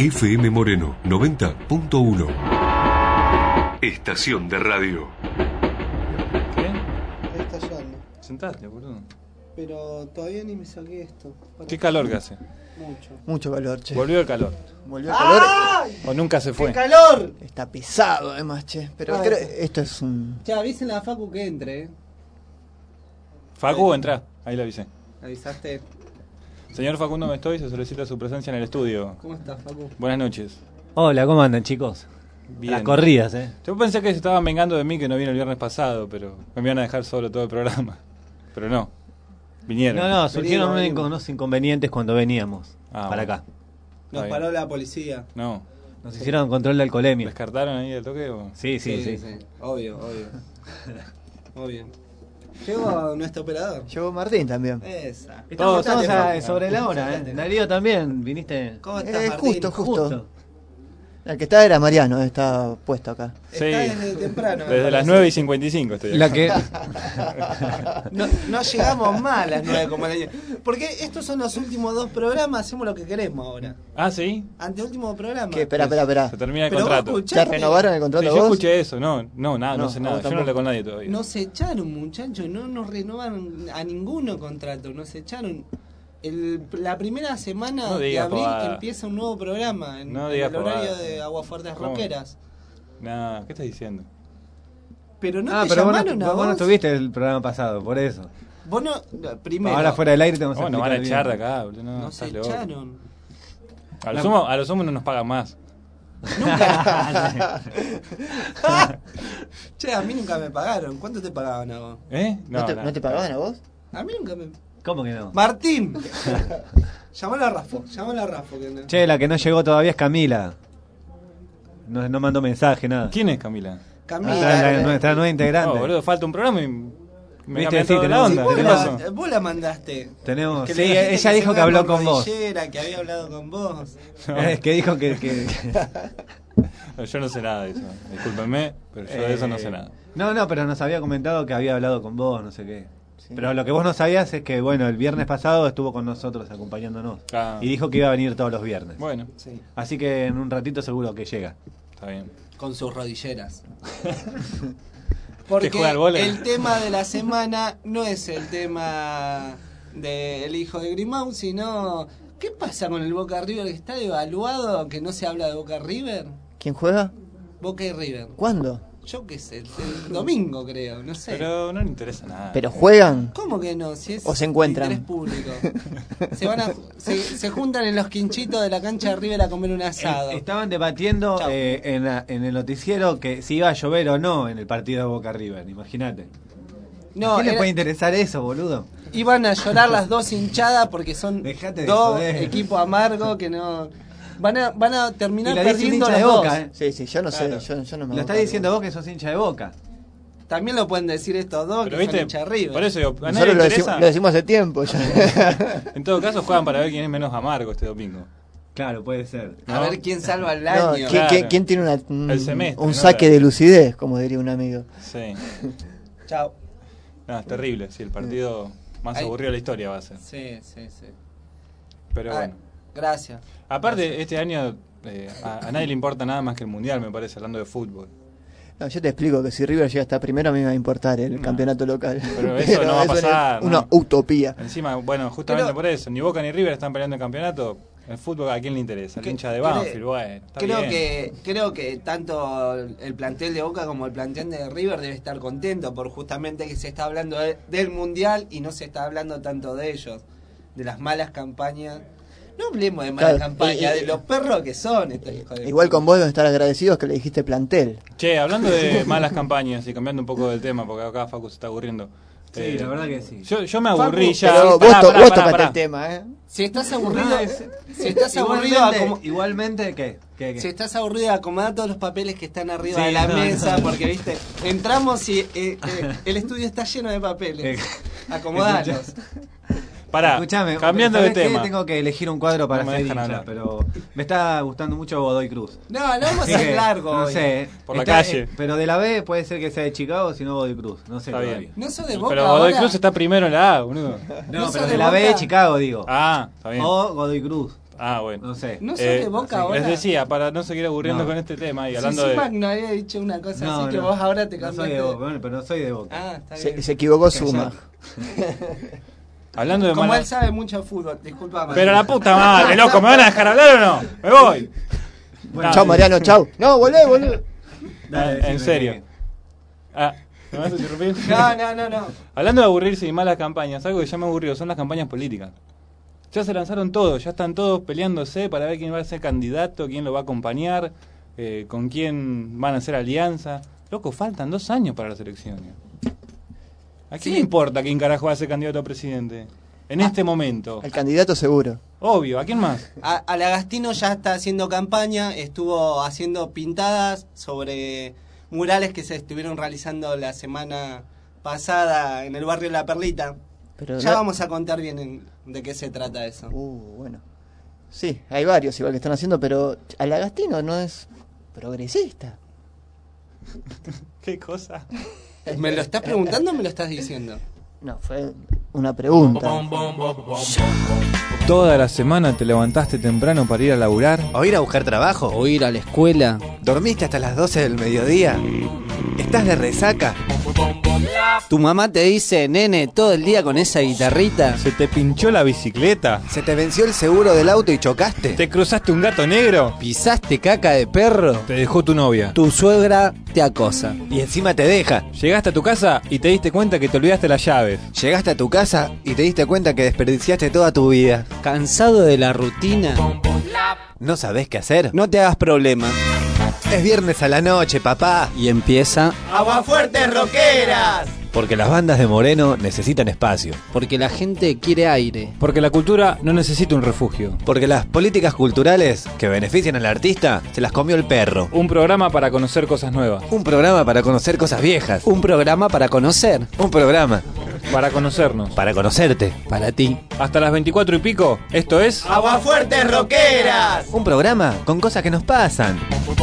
FM Moreno 90.1. Estación de radio. ¿Qué? Ahí está yendo. Sentate, boludo. Pero todavía ni me saqué esto. Qué calor que hace. Mucho calor, che. Volvió el calor. Volvió el calor. O nunca se fue. ¡Qué calor! Está pesado además, che. Pero Ah, creo, esto es un... Ya, avísenle a Facu que entre, Facu, entra. Ahí le avisé. Avisaste. Señor Facundo Mestoy, se solicita su presencia en el estudio. ¿Cómo estás, Facu? Buenas noches. Hola, ¿cómo andan, chicos? Bien. Las corridas, Yo pensé que se estaban vengando de mí que no vine el viernes pasado, pero me iban a dejar solo todo el programa. Pero no. Vinieron. No, surgieron Venimos. unos inconvenientes cuando veníamos Ah, para bueno. acá. Nos Está paró bien. la policía. No. Nos hicieron control de alcoholemia. ¿Descartaron ahí el toque o...? Sí. Obvio. Obvio. Llegó nuestro operador. Llegó Martín también. Esa. Estamos ¿Cómo estás, sobre la hora, ¿eh? Darío también, viniste. ¿Cómo estás, Martín? Justo. El que está era Mariano, está puesto acá. Sí. Está desde temprano. me Desde las parece. 9:55 estoy La acá. que No llegamos más a las 9 como el año. Porque estos son los últimos 2 programas, hacemos lo que queremos ahora. Ah, ¿sí? Anteúltimo programa. ¿Qué? Espera. Se termina el Pero vos contrato. escuchaste. ¿Ya renovaron el Sí, contrato yo vos? escuché eso. No, nada, no No, sé a nada. vos Yo no hablé con nadie todavía. Nos echaron, muchachos, no nos renovaron a ninguno contrato, nos echaron. La primera semana No de digas abril pavada. empieza un nuevo programa en, No en digas el horario pavada. de Aguafuertes ¿Cómo? Roqueras. Nah, ¿qué estás diciendo? Pero no te pero vos llamaron a vos vos. no estuviste el programa pasado, por eso. Vos no, primero. Ahora fuera del aire te vamos a Oh, nos van a explicar echar de bien. acá, boludo. No, Nos estás loco. echaron. A lo sumo no nos pagan más. Che, a mí nunca me pagaron. ¿Cuánto te pagaban a vos? ¿Eh? ¿No te pagaban a vos? A mí nunca me. ¿Cómo que no? Martín. Llámalo a Rafa. Que no. Che, la que no llegó todavía es Camila. No mandó mensaje, nada. ¿Quién es Camila? Camila. Nuestra nueva integrante. No, boludo, falta un programa y me Viste, cambian sí, toda la tenemos- onda. Vos ¿Qué tenemos- pasó? vos la mandaste. Tenemos. Que Sí, le dijiste ella que dijo se que fue habló por con vos. rodillera, que había hablado con vos. Es que dijo que Yo no sé nada de eso. Discúlpenme, pero yo de eso no sé nada. No, pero nos había comentado que había hablado con vos, no sé qué. Pero lo que vos no sabías es que, bueno, el viernes pasado estuvo con nosotros acompañándonos. Ah. Y dijo que iba a venir todos los viernes. Bueno, Sí. Así que en un ratito seguro que llega. está bien. Con sus rodilleras. ¿Que Porque juega al vóley? el tema de la semana no es el tema del hijo de Grimau, sino ¿qué pasa con el Boca River que está devaluado, que no se habla de Boca River? ¿Quién juega? Boca y River. ¿Cuándo? Yo qué sé, el domingo creo, no sé. Pero no le interesa nada. ¿Pero juegan? ¿Cómo que no? Si es ¿O se encuentran? de interés público. Se juntan en los quinchitos de la cancha de River a comer un asado. Estaban debatiendo Chau. en el noticiero que si iba a llover o no en el partido de Boca River, imagínate. ¿A No, quién le era- puede interesar eso, boludo? iban a llorar las dos hinchadas porque son Dejate de dos joder. equipos amargos que no... Van a terminar Y la dice un perdiendo hincha los de dos. Boca, Sí, yo no Claro. sé, yo no me Lo hago estás cargo. diciendo vos que sos hincha de Boca. También lo pueden decir estos dos Pero que son viste, hincha de River. por eso digo, a nadie Nosotros le lo interesa. decimos hace tiempo ya. En todo caso juegan para ver quién es menos amargo este domingo. Claro, puede ser. A ¿no? ver quién salva el No, año. ¿quién, Claro. quién tiene un El semestre, un ¿no? saque de lucidez, como diría un amigo? Sí. Chao. No, es terrible. Sí, el partido más Ay. aburrido de la historia va a ser. Sí. Pero Ah, bueno. Gracias. Aparte, este año a nadie le importa nada más que el mundial, me parece, hablando de fútbol. No, yo te explico que si River llega hasta primero a mí me va a importar el No. campeonato local. Pero eso no va a pasar, Es una ¿no? utopía. Encima, bueno, justamente Creo- por eso, ni Boca ni River están peleando el campeonato. El fútbol, ¿a quién le interesa? El hincha de Banfield, bueno, está bien. Creo que tanto el plantel de Boca como el plantel de River debe estar contento por justamente que se está hablando del Mundial y no se está hablando tanto de ellos, de las malas campañas. No hablemos de malas Claro, campañas, de los perros que son estos hijos de Igual puta. con vos deben estar agradecidos que le dijiste plantel. Che, hablando de malas campañas y cambiando un poco del tema, porque acá Facu se está aburriendo. Sí, la verdad que sí. Yo me aburrí Facu, ya. Pero Pará, vos pará, tocaste pará. el tema, ¿eh? Si estás aburrido, si estás aburrido, Igualmente, ¿qué? si estás aburrido, acomoda todos los papeles que están arriba Sí, de la no, mesa, no. porque viste, entramos y el estudio está lleno de papeles. Acomodalos. Pará, Escuchame, cambiando de ¿sabés qué? tema. Tengo que elegir un cuadro para No me ser dejan hincha, hablar. pero me está gustando mucho Godoy Cruz. No, lo vamos a Así hacer que, largo no hoy. sé. Por la calle. Pero de la B puede ser que sea de Chicago, si no Godoy Cruz. No sé Está todavía. bien. No sos de Boca Pero Godoy ahora. Cruz está primero en la A, boludo. No, ¿No sos pero de de la B de Boca? Chicago, digo. Ah, está bien. O Godoy Cruz. Ah, bueno. No sé. No soy de Boca ahora. Les decía, para no seguir aburriendo No. con este tema y Si hablando de... Sumac no había dicho una cosa No, así que no. vos ahora te No soy cambiaste. de Boca, bueno, pero no soy de Boca. Ah, está bien. Se equivocó Suma. Hablando de Como mala... él sabe mucho de fútbol, disculpame. Pero la puta madre, loco, ¿me van a dejar hablar o no? ¡Me voy! Bueno, Chau, Mariano, chau. No, volvé. Dale, En decime serio. que- Ah, ¿me vas a interrumpir? No. Hablando de aburrirse y malas campañas, algo que ya me aburrió son las campañas políticas. Ya se lanzaron todos, ya están todos peleándose para ver quién va a ser candidato, quién lo va a acompañar, con quién van a hacer alianza. Loco, faltan 2 años para las elecciones. ¿A quién le importa quién carajo va a ser candidato a presidente? En este momento. El candidato seguro. Obvio, ¿a quién más? Alagastino ya está haciendo campaña, estuvo haciendo pintadas sobre murales que se estuvieron realizando la semana pasada en el barrio La Perlita. Pero Ya no- vamos a contar bien de qué se trata eso. Bueno. Sí, hay varios igual que están haciendo, pero Alagastino no es progresista. ¿Qué cosa? ¿Me lo estás preguntando o me lo estás diciendo? No, fue una pregunta. Toda la semana te levantaste temprano para ir a laburar. ¿O ir a buscar trabajo? ¿O ir a la escuela? ¿Dormiste hasta las 12 del mediodía? ¿Estás de resaca? ¿Tu mamá te dice, nene, todo el día con esa guitarrita? ¿Se te pinchó la bicicleta? ¿Se te venció el seguro del auto y chocaste? ¿Te cruzaste un gato negro? ¿Pisaste caca de perro? ¿Te dejó tu novia? Tu suegra te acosa. Y encima te deja. Llegaste a tu casa y te diste cuenta que te olvidaste las llaves. Llegaste a tu casa y te diste cuenta que desperdiciaste toda tu vida. ¿Cansado de la rutina? ¿No sabés qué hacer? No te hagas problema. Es viernes a la noche, papá. Y empieza ¡Aguafuertes Rockeras! Porque las bandas de Moreno necesitan espacio. porque la gente quiere aire. Porque la cultura no necesita un refugio. Porque las políticas culturales que benefician al artista se las comió el perro. Un programa para conocer cosas nuevas. Un programa para conocer cosas viejas. Un programa para conocer. Un programa Para conocernos. para conocerte. Para ti. Hasta las 24 y pico, esto es... ¡Aguafuertes Rockeras! Un programa con cosas que nos pasan.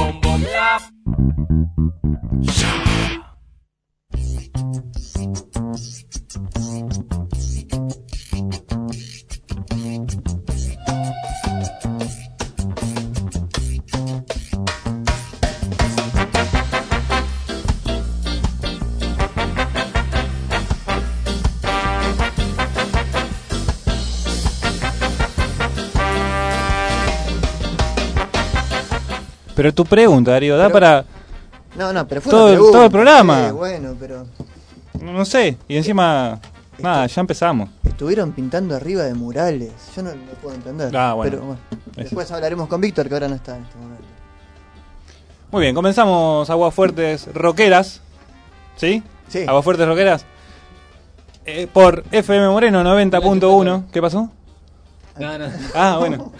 Pero tu pregunta, Darío, da Pero- para... No, pero fue Todo- una pregunta. todo el programa. Sí, bueno, pero No sé, y encima... Nada, ya empezamos. estuvieron pintando arriba de murales. Yo no lo puedo entender. Ah, bueno. Pero bueno, después hablaremos con Víctor, que ahora no está en este momento. Muy bien, comenzamos Aguafuertes Rockeras. ¿Sí? Sí. Aguafuertes Rockeras. Por FM Moreno 90.1. ¿Qué pasó? Ah, bueno.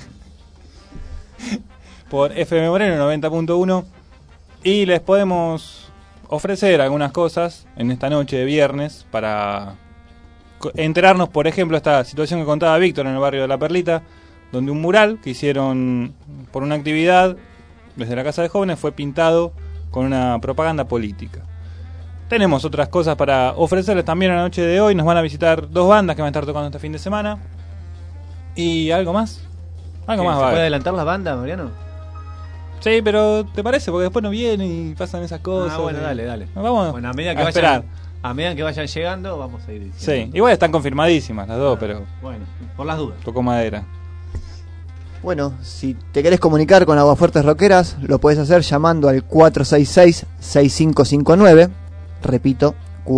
Por FM Moreno 90.1. Y les podemos ofrecer algunas cosas en esta noche de viernes para enterarnos, por ejemplo, esta situación que contaba Víctor en el barrio de La Perlita, donde un mural que hicieron por una actividad desde la Casa de Jóvenes fue pintado con una propaganda política. Tenemos otras cosas para ofrecerles también en la noche de hoy. Nos van a visitar 2 bandas que van a estar tocando este fin de semana. ¿Y algo más? Algo más ¿Se va a puede haber. adelantar la banda, Mariano? Sí, pero ¿te parece? Porque después no vienen y pasan esas cosas. Ah, bueno, y- dale. Nos vamos Bueno, a medida que a esperar. vayan llegando, vamos a ir Sí, diciendo. igual están confirmadísimas las dos, pero Bueno, por las dudas. tocó madera. Bueno, si te querés comunicar con Aguafuertes Rockeras, lo podés hacer llamando al 466-6559. Repito,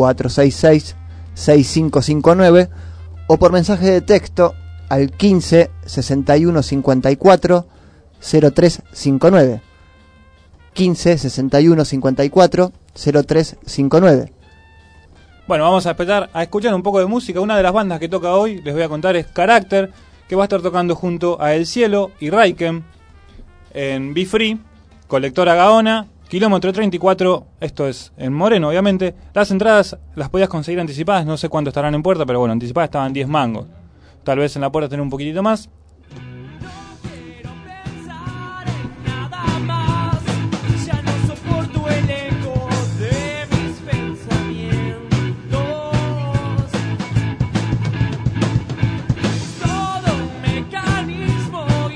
466-6559. O por mensaje de texto al 15 61 54 0359. 15 61 54 0359. Bueno, vamos a empezar a escuchar un poco de música. Una de las bandas que toca hoy, les voy a contar, es Carácter, que va a estar tocando junto a El Cielo y Raiken en Be Free, Colectora Gaona, kilómetro 34, esto es en Moreno, obviamente. Las entradas las podías conseguir anticipadas, no sé cuánto estarán en puerta, pero bueno, anticipadas estaban 10 mangos. Tal vez en la puerta tener un poquitito más. Nada más, ya no soporto el eco de mis pensamientos. Todo un mecanismo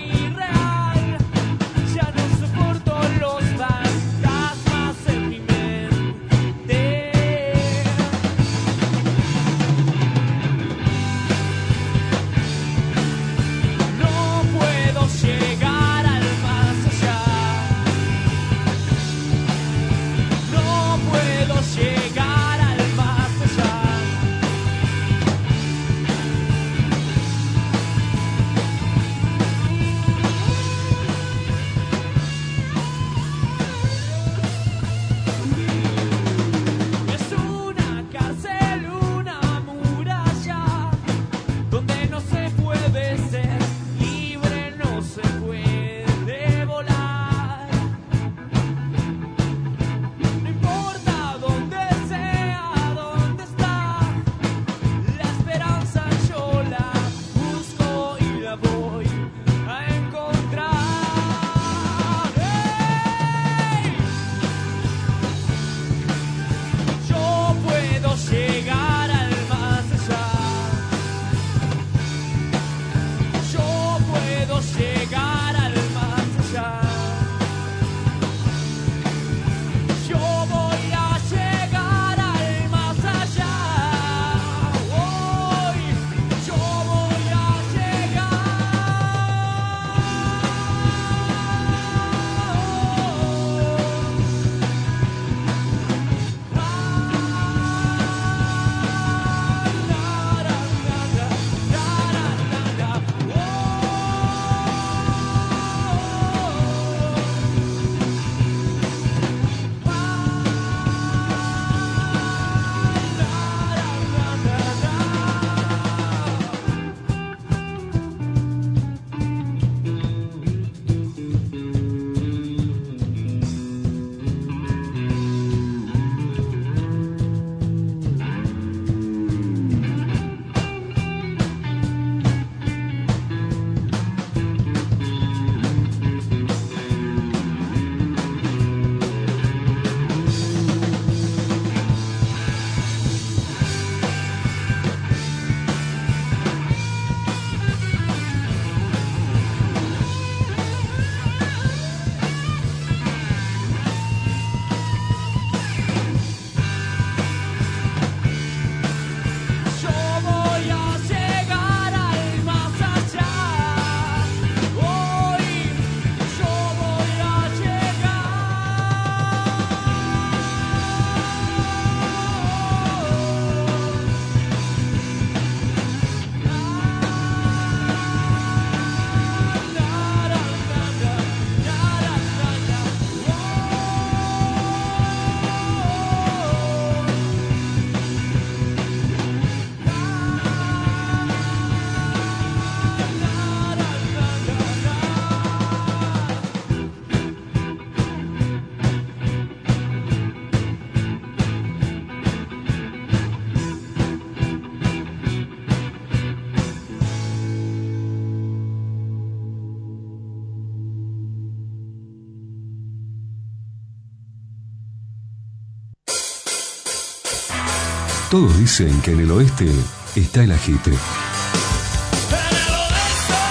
Todos dicen que en el oeste está el ajite. En el oeste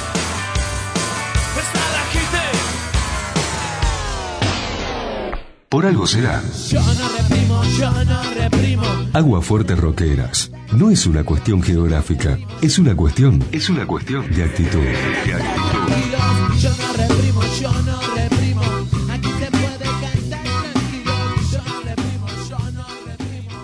está la gente. Por algo será. Yo no reprimo, yo no reprimo. Aguafuertes Rockeras. No es una cuestión geográfica, es una cuestión de actitud. Tranquilos, yo no reprimo, yo no reprimo. Aquí se puede cantar tranquilos. Yo no reprimo, yo no reprimo.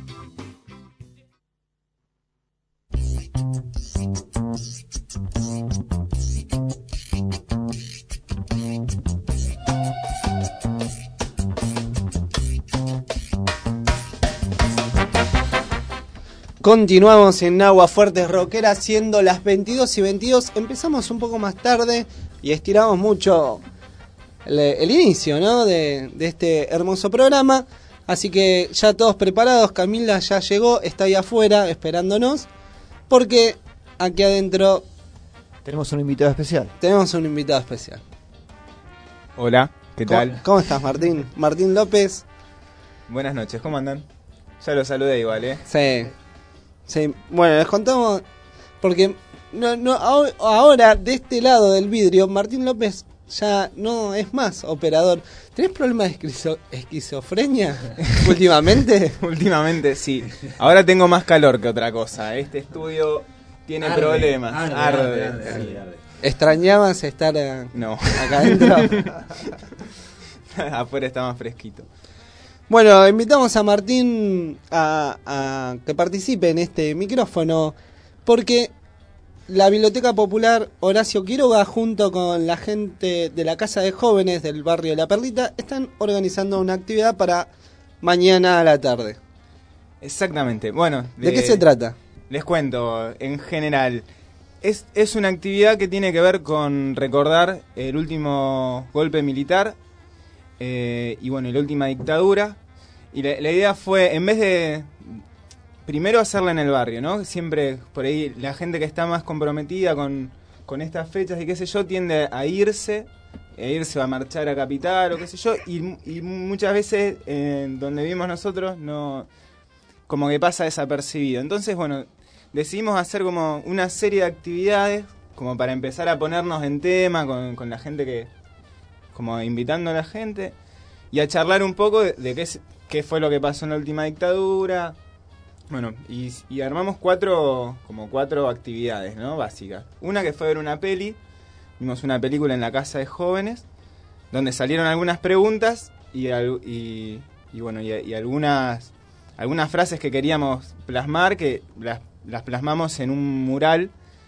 Continuamos en Aguafuertes Rockera, siendo las 22:22. Empezamos un poco más tarde y estiramos mucho el inicio, ¿no? de este hermoso programa. Así que ya todos preparados. Camila ya llegó, está ahí afuera esperándonos. Porque aquí adentro Tenemos un invitado especial. tenemos un invitado especial. Hola, ¿qué tal? ¿Cómo estás, Martín? Martín López. Buenas noches, ¿cómo andan? Ya los saludé igual, ¿eh? Sí. Sí, bueno, les contamos porque ahora de este lado del vidrio Martín López ya no es más operador. ¿Tenés problemas de esquizofrenia últimamente? Últimamente sí. Ahora tengo más calor que otra cosa. Este estudio tiene problemas. Arde. ¿Extrañabas estar No. acá adentro? Afuera está más fresquito. Bueno, invitamos a Martín a que participe en este micrófono porque la Biblioteca Popular Horacio Quiroga junto con la gente de la Casa de Jóvenes del barrio La Perlita están organizando una actividad para mañana a la tarde. Exactamente. Bueno, ¿De qué se trata? Les cuento, en general. Es una actividad que tiene que ver con recordar el último golpe militar y bueno, la última dictadura. Y la idea fue, en vez de primero hacerla en el barrio, ¿no? Siempre por ahí la gente que está más comprometida con estas fechas y qué sé yo, tiende a irse a marchar a Capital o qué sé yo, y muchas veces donde vivimos nosotros no, como que pasa desapercibido. Entonces, bueno, decidimos hacer como una serie de actividades como para empezar a ponernos en tema con la gente que, como invitando a la gente y a charlar un poco de qué fue lo que pasó en la última dictadura. Bueno, y armamos cuatro actividades, ¿no? Básicas. Una que fue ver una peli, vimos una película en la Casa de Jóvenes, donde salieron algunas preguntas y algunas frases que queríamos plasmar, que las plasmamos en un mural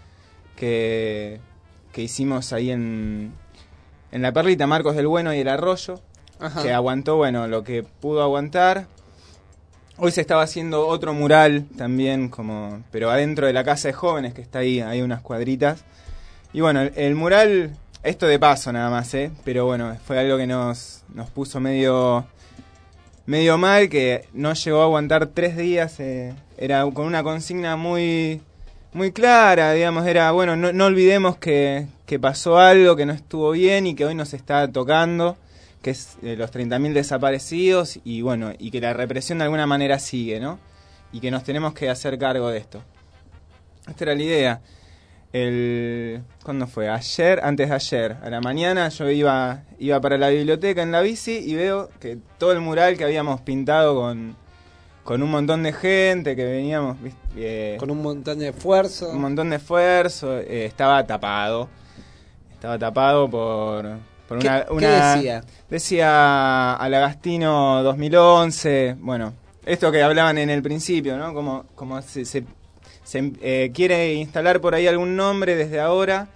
que hicimos ahí en La Perlita, Marcos del Bueno y el Arroyo. Ajá. Que aguantó, bueno, lo que pudo aguantar. Hoy se estaba haciendo otro mural también, pero adentro de la Casa de Jóvenes, que está ahí, hay unas cuadritas. Y bueno, el mural, esto de paso nada más, pero bueno, fue algo que nos puso medio mal, que no llegó a aguantar 3 días. Era con una consigna muy, muy clara, digamos, era, bueno, no olvidemos que pasó algo, que no estuvo bien y que hoy nos está tocando, que es los 30.000 desaparecidos y bueno, y que la represión de alguna manera sigue, ¿no? Y que nos tenemos que hacer cargo de esto. Esta era la idea. ¿Cuándo fue? Antes de ayer, a la mañana yo iba para la biblioteca en la bici y veo que todo el mural que habíamos pintado con un montón de gente, que veníamos... con un montón de esfuerzo. Estaba tapado. Estaba tapado por una... ¿Qué decía? Decía Alagastino 2011, bueno, esto que hablaban en el principio, ¿no? Como se quiere instalar por ahí algún nombre desde ahora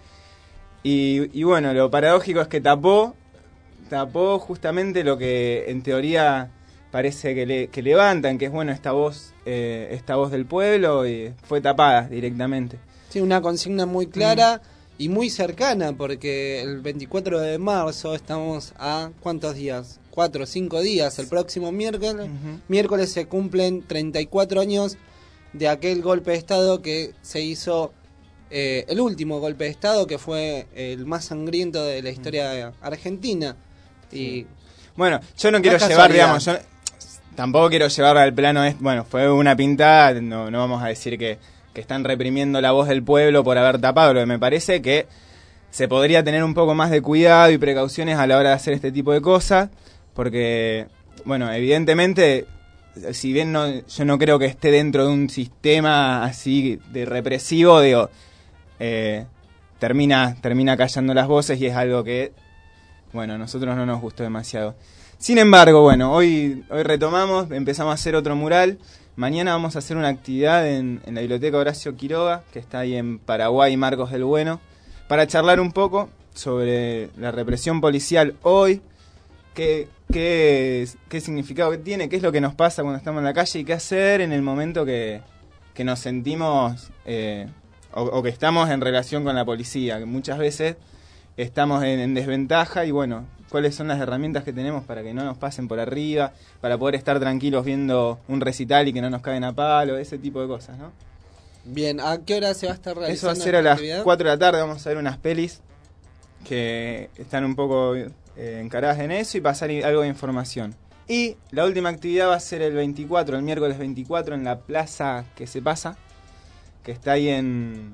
y bueno, lo paradójico es que tapó justamente lo que en teoría parece que levantan, que es bueno esta voz del pueblo, y fue tapada directamente. Sí, una consigna muy clara y muy cercana, porque el 24 de marzo estamos a ¿cuántos días? 4 o 5 días, el próximo miércoles se cumplen 34 años de aquel golpe de Estado que se hizo, el último golpe de Estado, que fue el más sangriento de la historia argentina. Y bueno, yo no quiero llevar, digamos, tampoco quiero llevarlo al plano, bueno, fue una pintada, no vamos a decir que están reprimiendo la voz del pueblo por haber tapado, lo que me parece que se podría tener un poco más de cuidado y precauciones a la hora de hacer este tipo de cosas, porque, bueno, evidentemente, si bien yo no creo que esté dentro de un sistema así de represivo, digo, termina callando las voces y es algo que, bueno, a nosotros no nos gustó demasiado. Sin embargo, bueno, hoy retomamos, empezamos a hacer otro mural. Mañana vamos a hacer una actividad en la Biblioteca Horacio Quiroga, que está ahí en Paraguay, Marcos del Bueno, para charlar un poco sobre la represión policial hoy, qué significado tiene, qué es lo que nos pasa cuando estamos en la calle y qué hacer en el momento que nos sentimos o que estamos en relación con la policía, que muchas veces estamos en desventaja y bueno, cuáles son las herramientas que tenemos para que no nos pasen por arriba, para poder estar tranquilos viendo un recital y que no nos caen a palo, ese tipo de cosas, ¿no? Bien, ¿a qué hora se va a estar realizando? Eso va a ser a las 4 de la tarde, vamos a ver unas pelis que están un poco encaradas en eso y pasar algo de información. Y la última actividad va a ser el 24, el miércoles 24, en la plaza que se pasa, que está ahí en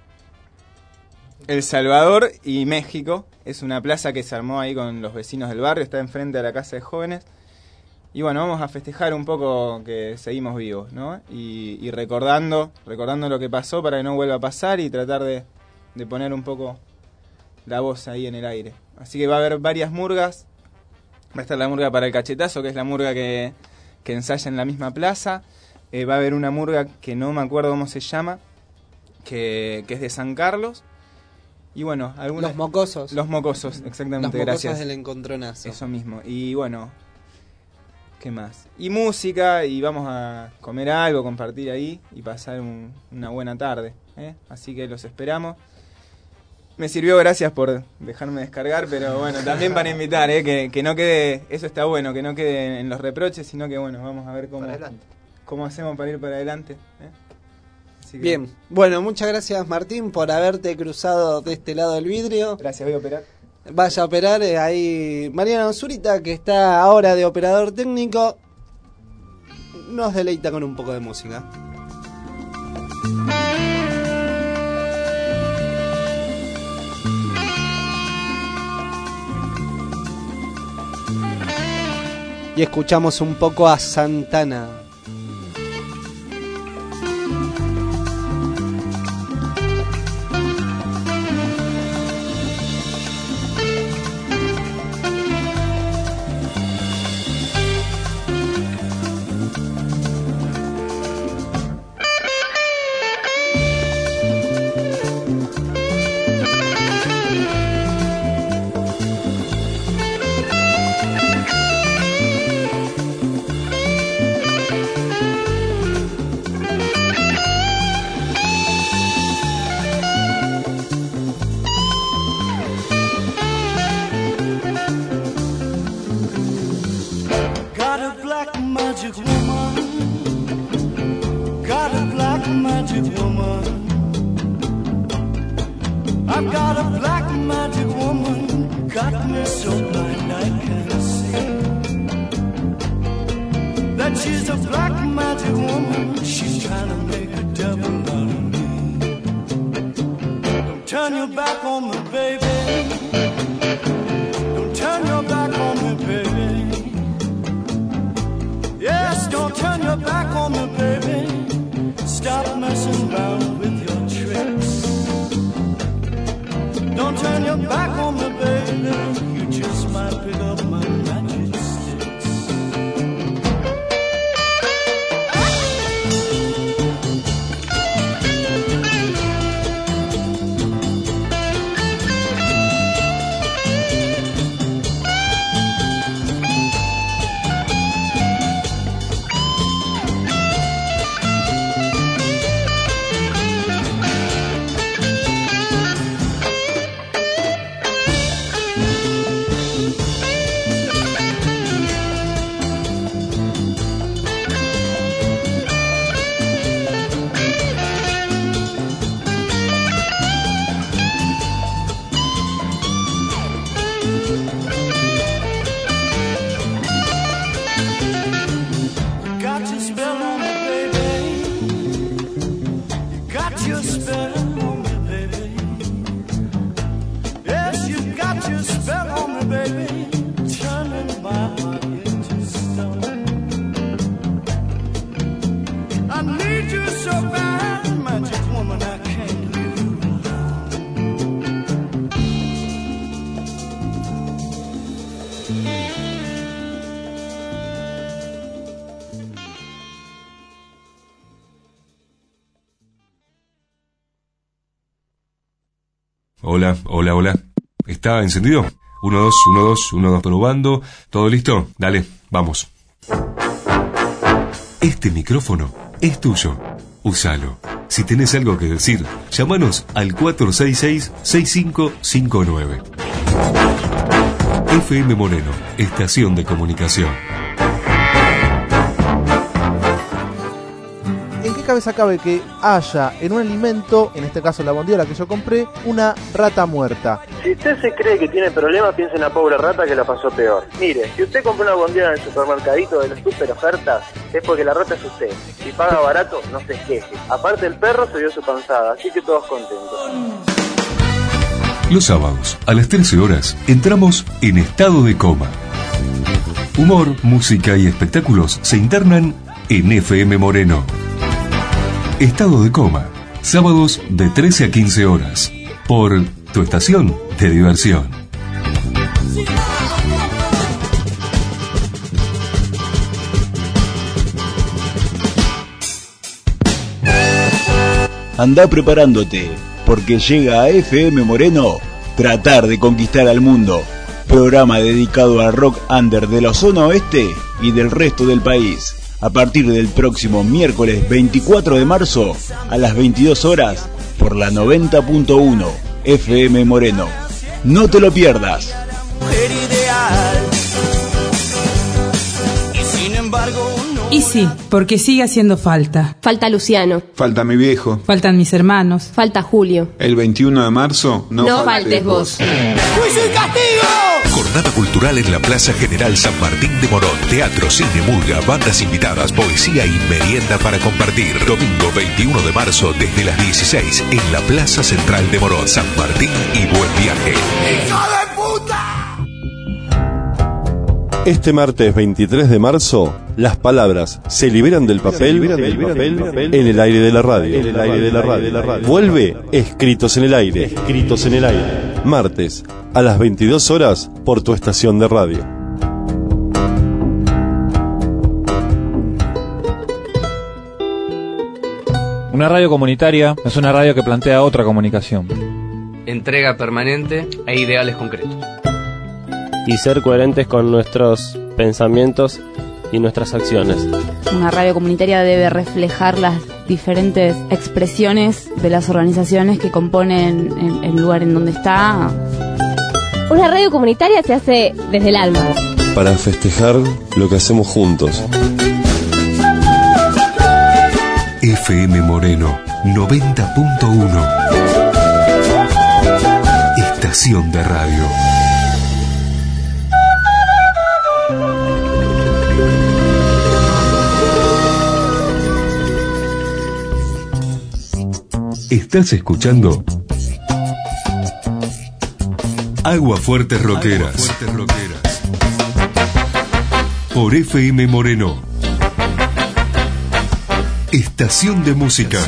El Salvador y México. Es una plaza que se armó ahí con los vecinos del barrio, está enfrente de la Casa de Jóvenes. Y bueno, vamos a festejar un poco que seguimos vivos, ¿no? Y recordando lo que pasó para que no vuelva a pasar y tratar de poner un poco la voz ahí en el aire. Así que va a haber varias murgas. Va a estar la murga para el cachetazo, que es la murga que ensaya en la misma plaza. Va a haber una murga que no me acuerdo cómo se llama, que es de San Carlos. Y bueno, algunos... Los mocosos. Los mocosos, exactamente, Los mocosos gracias. del encontronazo. Eso mismo. Y bueno, ¿qué más? Y música, y vamos a comer algo, compartir ahí y pasar una buena tarde, ¿eh? Así que los esperamos. Me sirvió, gracias por dejarme descargar, pero bueno, también para invitar, que no quede, eso está bueno, que no quede en los reproches, sino que bueno, vamos a ver cómo hacemos para ir para adelante, ¿eh? Bien, bueno, muchas gracias Martín por haberte cruzado de este lado del vidrio. Gracias, voy a operar. Vaya a operar ahí Mariano Zurita, que está ahora de operador técnico, nos deleita con un poco de música. Y escuchamos un poco a Santana. Hola. ¿Está encendido? 1, 2, 1, 2, 1, 2 probando. ¿Todo listo? Dale, vamos. Este micrófono es tuyo. Úsalo. Si tenés algo que decir, llámanos al 466-6559. FM Moreno, estación de comunicación. ¿En qué cabeza cabe que haya en un alimento, en este caso la bondiola que yo compré, una rata muerta? Si usted se cree que tiene problemas, piense en la pobre rata que la pasó peor. Mire, si usted compró una bondiola en el supermercadito de las super ofertas, es porque la rata es usted. Si paga barato, no se queje. Aparte, el perro se dio su panzada, así que todos contentos. Los sábados, a las 13 horas, entramos en estado de coma. Humor, música y espectáculos se internan en FM Moreno. Estado de coma, sábados de 13 a 15 horas, por tu estación de diversión. Andá preparándote, porque llega a FM Moreno Tratar de Conquistar al Mundo, programa dedicado al rock under de la zona oeste y del resto del país. A partir del próximo miércoles 24 de marzo a las 22 horas por la 90.1 FM Moreno. No te lo pierdas. Y sí, porque sigue haciendo falta. Falta Luciano. Falta mi viejo. Faltan mis hermanos. Falta Julio. El 21 de marzo no faltes vos. ¡Juicio y castigo! Jornada cultural en la Plaza General San Martín de Morón. Teatro, cine, murga, bandas invitadas, poesía y merienda para compartir. Domingo 21 de marzo desde las 16 en la Plaza Central de Morón. San Martín y buen viaje. ¡Hijo de puta! Este martes 23 de marzo, las palabras se liberan del papel en el aire de la radio. Vuelve Escritos en el Aire. Martes, a las 22 horas, por tu estación de radio. Una radio comunitaria es una radio que plantea otra comunicación. Entrega permanente e ideales concretos. Y ser coherentes con nuestros pensamientos y nuestras acciones. Una radio comunitaria debe reflejar las diferentes expresiones de las organizaciones que componen el lugar en donde está. Una radio comunitaria se hace desde el alma. Para festejar lo que hacemos juntos. FM Moreno 90.1. Estación de radio. Estás escuchando Aguafuertes Rockeras por FM Moreno. Estación de música.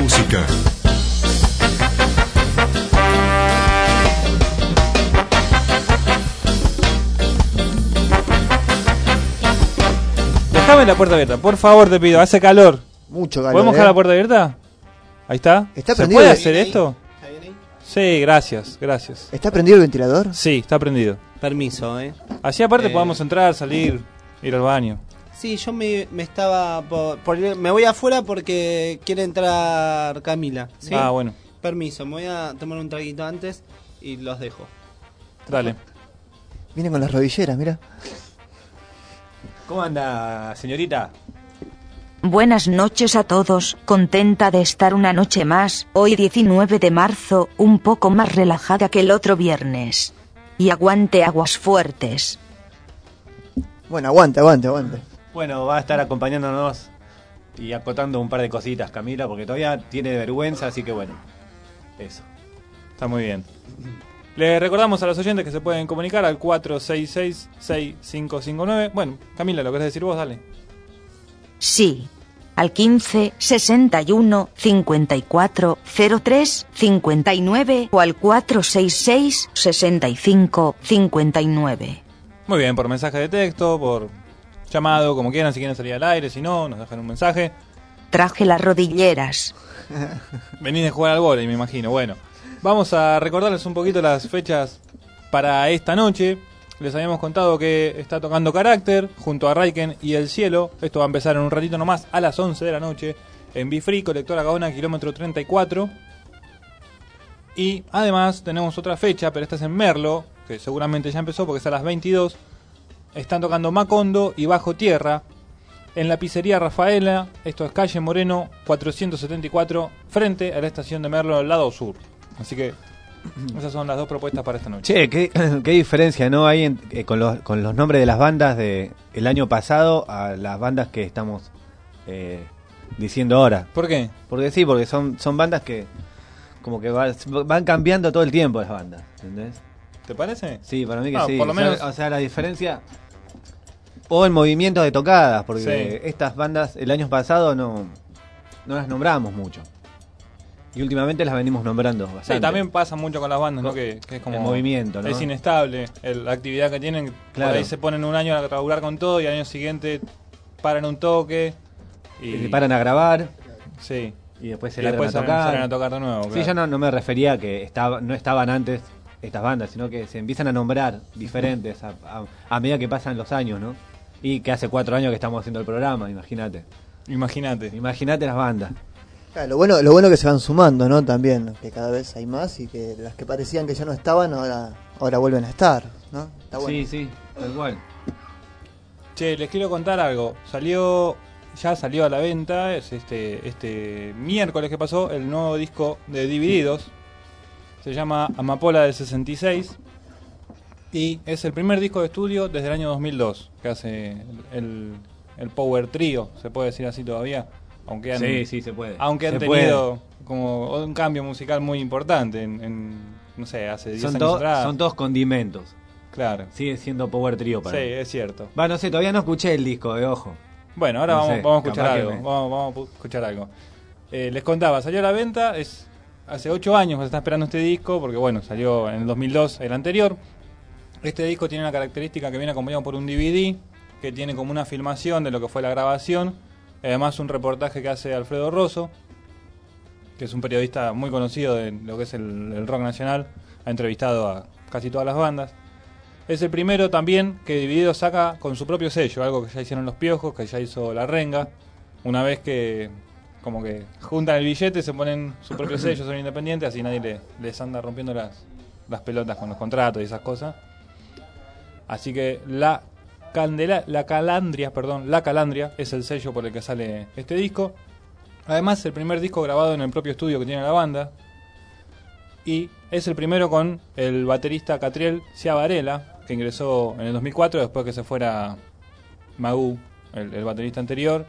Déjame la puerta abierta, por favor, te pido, hace calor. Mucho calor. ¿Podemos dejar la puerta abierta? Ahí está. ¿Está ¿Se prendido? puede hacer esto? Sí, gracias. ¿Está prendido el ventilador? Sí, está prendido. Permiso, Así aparte podemos entrar, salir, ir al baño. Sí, yo me estaba me voy afuera porque quiere entrar Camila, ¿sí? Ah, bueno. Permiso, me voy a tomar un traguito antes y los dejo. Dale. Viene con las rodilleras, mira. ¿Cómo anda, señorita? Buenas noches a todos, contenta de estar una noche más, hoy 19 de marzo, un poco más relajada que el otro viernes. Y aguante aguas fuertes. Bueno, aguante. Bueno, va a estar acompañándonos y acotando un par de cositas, Camila, porque todavía tiene vergüenza, así que bueno, eso. Está muy bien. Le recordamos a los oyentes que se pueden comunicar al 466-6559. Bueno, Camila, lo querés decir vos, dale. Sí, al 15 61 54 03 59 o al 466 65 59. Muy bien, por mensaje de texto, por llamado, como quieran, si quieren salir al aire, si no, nos dejan un mensaje. Traje las rodilleras. Venís de jugar al vóley, me imagino, bueno. Vamos a recordarles un poquito las fechas para esta noche. Les habíamos contado que está tocando Carácter junto a Raiken y El Cielo. Esto va a empezar en un ratito nomás a las 11 de la noche en Bifree, Colectora Gaona, kilómetro 34. Y además tenemos otra fecha, pero esta es en Merlo, que seguramente ya empezó porque es a las 22. Están tocando Macondo y Bajo Tierra en la pizzería Rafaela. Esto es calle Moreno 474, frente a la estación de Merlo del lado sur. Así que esas son las dos propuestas para esta noche. Che, qué diferencia, ¿no? Hay con los nombres de las bandas de el año pasado a las bandas que estamos diciendo ahora. ¿Por qué? Porque sí, porque son bandas que como que van cambiando todo el tiempo las bandas, ¿entendés? ¿Te parece? Sí, para mí que no, sí. Por lo menos... o sea, la diferencia... O el movimiento de tocadas, porque Sí. estas bandas el año pasado no las nombramos mucho. Y últimamente las venimos nombrando bastante. Sí, también pasa mucho con las bandas, ¿no? Que es como... el movimiento, ¿no? Es inestable la actividad que tienen. Claro. Por ahí se ponen un año a trabajar con todo y al año siguiente paran un toque. Y se paran a grabar. Sí. Y después se Y largan después a tocar. salen a tocar de nuevo. Sí, claro. yo no me refería a que no estaban antes estas bandas, sino que se empiezan a nombrar diferentes a medida que pasan los años, ¿no? Y que hace 4 años que estamos haciendo el programa, imagínate. Imagínate las bandas. Claro, lo bueno que se van sumando, ¿no? También, que cada vez hay más y que las que parecían que ya no estaban, ahora vuelven a estar, ¿no? Está bueno. Sí, tal cual. Che, les quiero contar algo. Ya salió a la venta, es este miércoles que pasó, el nuevo disco de Divididos. Se llama Amapola del 66. Y es el primer disco de estudio desde el año 2002 que hace el Power Trio, se puede decir así todavía. Aunque sí, se puede. Aunque han tenido como un cambio musical muy importante no sé, hace 10 años atrás. Son todos condimentos. Claro. Sigue siendo Power Trio para mí. Sí, es cierto. No sé, todavía no escuché el disco, ojo. Bueno, ahora No sé, vamos a escuchar capaz algo. Vamos a escuchar algo. Les contaba, salió a la venta, hace 8 años que se está esperando este disco, porque bueno, salió en el 2002 el anterior. Este disco tiene una característica que viene acompañado por un DVD, que tiene como una filmación de lo que fue la grabación, además un reportaje que hace Alfredo Rosso, que es un periodista muy conocido de lo que es el rock nacional, ha entrevistado a casi todas las bandas. Es el primero también que Dividido saca con su propio sello, algo que ya hicieron Los Piojos, que ya hizo La Renga, una vez que como que juntan el billete, se ponen su propio sello, son independientes, así nadie les anda rompiendo las pelotas con los contratos y esas cosas. Así que La Calandria es el sello por el que sale este disco. Además, el primer disco grabado en el propio estudio que tiene la banda. Y es el primero con el baterista Catriel Ciavarella, que ingresó en el 2004 después que se fuera Magú, el baterista anterior.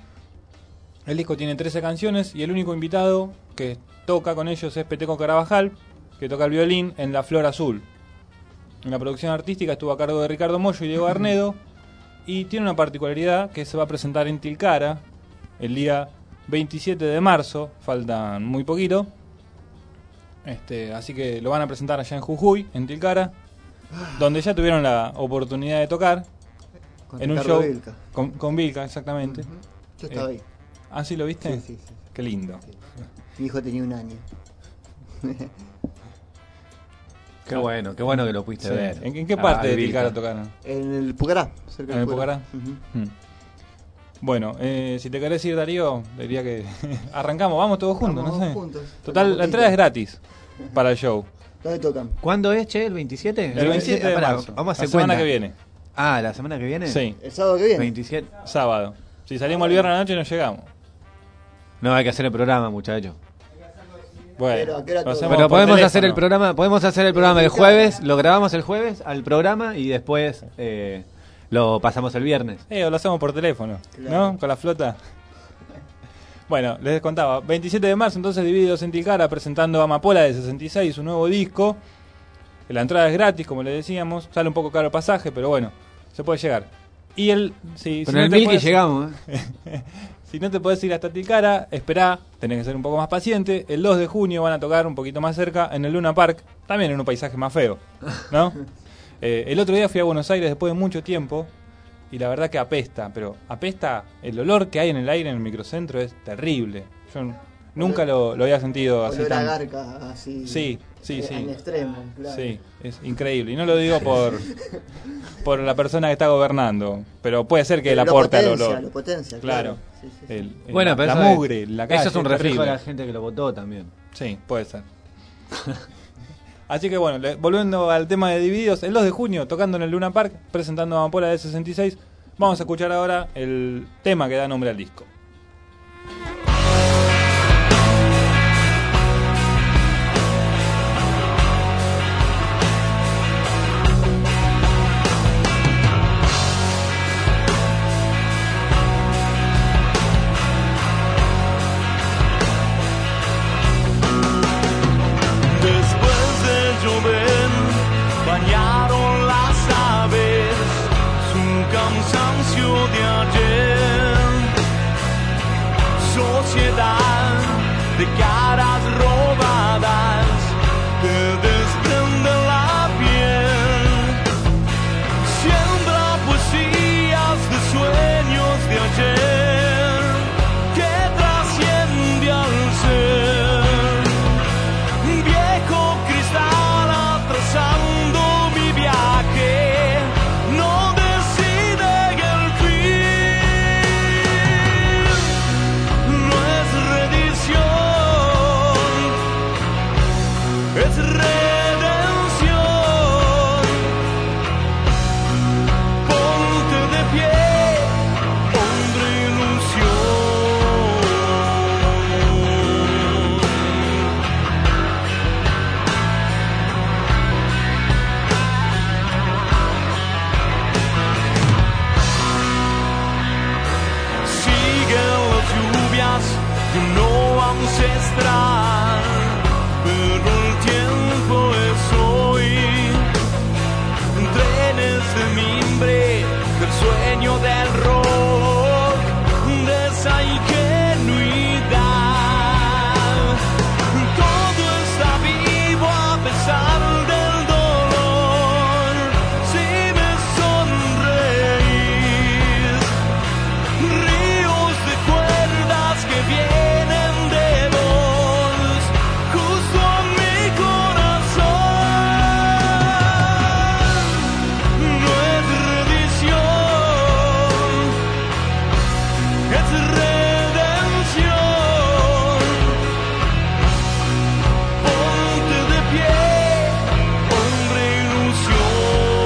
El disco tiene 13 canciones y el único invitado que toca con ellos es Peteco Carabajal, que toca el violín en La Flor Azul. En la producción artística estuvo a cargo de Ricardo Mollo y Diego Arnedo, y tiene una particularidad que se va a presentar en Tilcara el día 27 de marzo, faltan muy poquito, así que lo van a presentar allá en Jujuy, en Tilcara, donde ya tuvieron la oportunidad de tocar Con en un Ricardo show Vilca. con Vilca, exactamente. Yo estaba ahí. ¿Ah, sí lo viste? Sí. Qué lindo. Mi hijo tenía 1 año. Qué bueno que lo pudiste Sí. ver. ¿En qué parte de Vilca Tilcara tocaron? En el Pucará, cerca ¿En del el Pucará? Ujú. Bueno, si te querés ir, Darío, diría que arrancamos, vamos todos juntos, Vamos no sé. juntos. Total, la entrada es gratis para el show. ¿Dónde tocan? ¿Cuándo es, che? ¿El 27? El 27 de marzo. Vamos a hacer la semana cuenta. que viene. Ah, ¿la semana que viene? Sí. ¿El sábado que viene? 27. Sábado. Si salimos el viernes a la noche no llegamos. No, hay que hacer el programa, muchachos. Bueno, ¿a qué hora lo todo? hacemos Pero por podemos teléfono. hacer el programa el jueves, lo grabamos el jueves al programa y después lo pasamos el viernes. O lo hacemos por teléfono, Claro. ¿no? Con la flota. Bueno, les contaba, 27 de marzo entonces Divididos en Tilcara presentando Amapola de 66, su nuevo disco. La entrada es gratis, como les decíamos, sale un poco caro el pasaje, pero bueno, se puede llegar. Y Con el Milky llegamos. Si no te podés ir hasta Tilcara, esperá, tenés que ser un poco más paciente. El 2 de junio van a tocar un poquito más cerca en el Luna Park, también en un paisaje más feo, ¿no? El otro día fui a Buenos Aires después de mucho tiempo y la verdad que apesta, pero apesta, el olor que hay en el aire en el microcentro es terrible. Yo Nunca lo había sentido así. Olor a garca, así. Sí. En extremo, claro. Sí, es increíble. Y no lo digo por la persona que está gobernando, pero puede ser que Pero le aporte al olor. Lo potencia, claro. Sí. Bueno, pero la mugre, la calle. Eso es un reflejo terrible. de la gente que lo votó también. Sí, puede ser. Así que bueno, volviendo al tema de Divididos, el 2 de junio, tocando en el Luna Park, presentando Amapola de 66, vamos a escuchar ahora el tema que da nombre al disco. Bañaron las aves, su cansancio de ayer. Sociedad de caras robadas, te desprende la piel. Siembra poesías de sueños de ayer, que trasciende al ser. Viejo cristal atrasando mi viaje, no decide el fin. No es redición, es redención. Ponte de pie, hombre ilusión. Siguen las lluvias de un no ancestral, pero el tiempo es hoy. Trenes de mimbre, del sueño del rock, de esa ingenuidad. Todo está vivo a pesar del dolor. Si me sonreís, ríos de cuerdas que vienen de vos, justo a mi corazón. No es redición, es redención. Ponte de pie, hombre ilusión.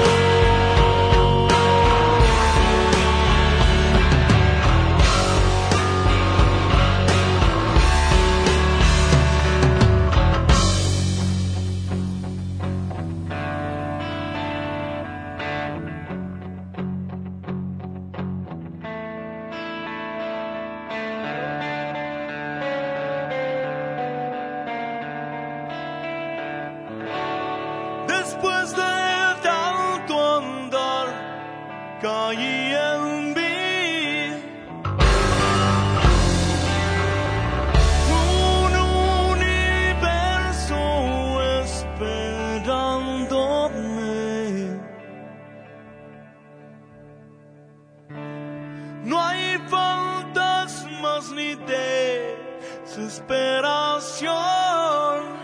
Después de tanto andar, caí en mí. Un universo esperándome. No hay fantasmas ni desesperación.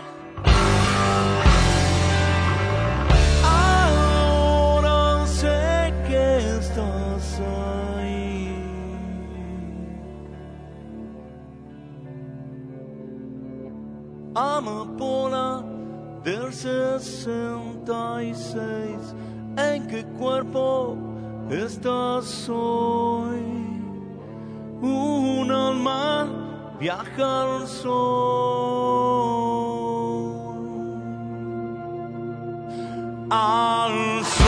Ahora sé que estás ahí. Amapola del 66, ¿en qué cuerpo estás hoy? Un alma viaja al sol. Al sol.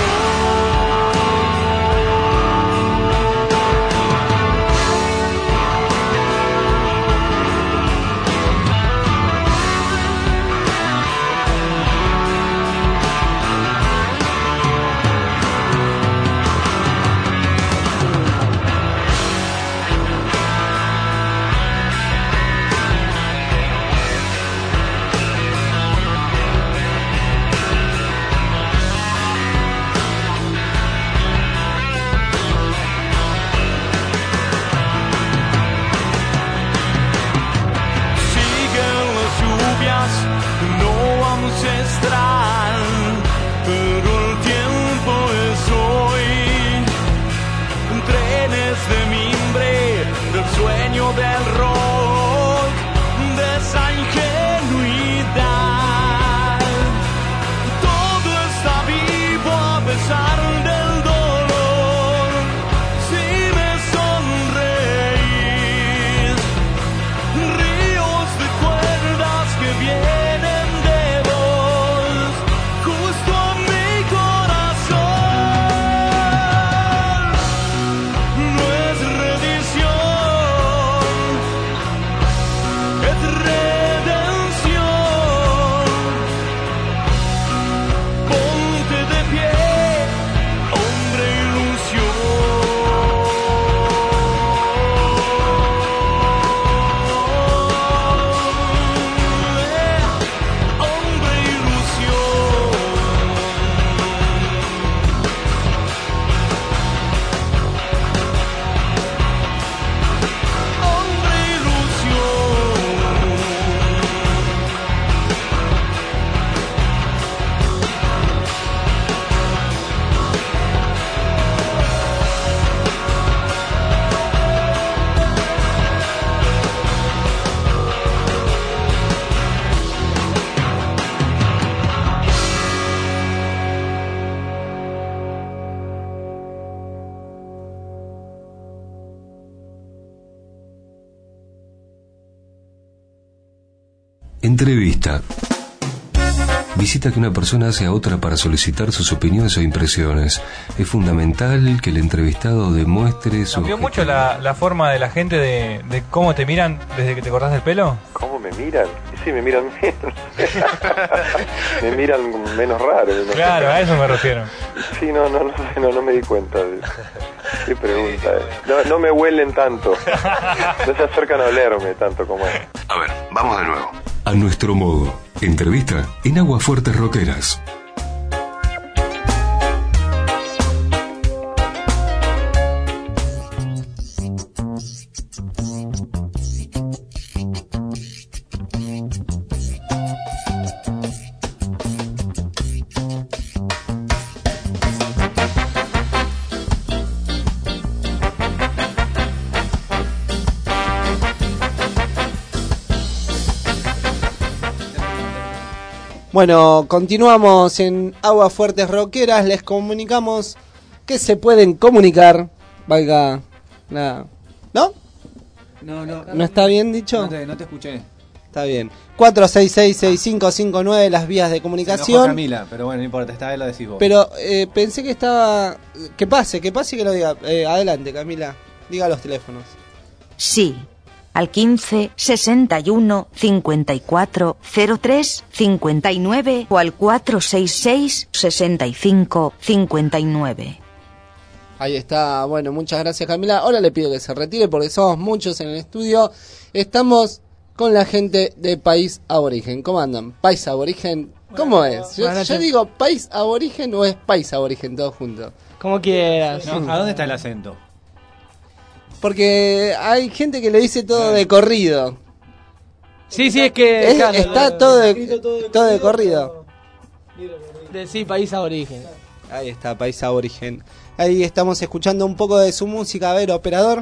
Entrevista. Visita que una persona hace a otra para solicitar sus opiniones o impresiones. Es fundamental que el entrevistado demuestre su... ¿Cambió mucho la forma de la gente de cómo te miran desde que te cortás el pelo? ¿Cómo me miran? Sí, me miran menos. Me miran menos raro. Claro, a eso me refiero. Sí, no me di cuenta. Qué pregunta. No me huelen tanto. No se acercan a olerme tanto como es. A ver, vamos de nuevo. A nuestro modo. Entrevista en Aguafuertes Rockeras. Bueno, continuamos en Aguafuertes Rockeras. Les comunicamos que se pueden comunicar. Valga nada. ¿No? ¿No está bien dicho? No te escuché. Está bien. 466-6559 las vías de comunicación. Se enojó Camila, pero bueno, no importa, esta vez lo decís vos. Pero pensé que estaba... Que pase y que lo diga. Adelante, Camila. Diga los teléfonos. Sí. Al 15 61 54 03 59 o al 466 65 59. Ahí está, bueno, muchas gracias Camila. Ahora le pido que se retire porque somos muchos en el estudio. Estamos con la gente de País Aborigen. ¿Cómo andan? País Aborigen, ¿cómo es? Yo digo País Aborigen o es País Aborigen, todos juntos. Como quieras. No, ¿a dónde está el acento? Porque hay gente que le dice todo de corrido. Sí, es que... está todo de corrido. Sí, País Aborigen. Ahí está, País Aborigen. Ahí estamos escuchando un poco de su música. A ver, operador.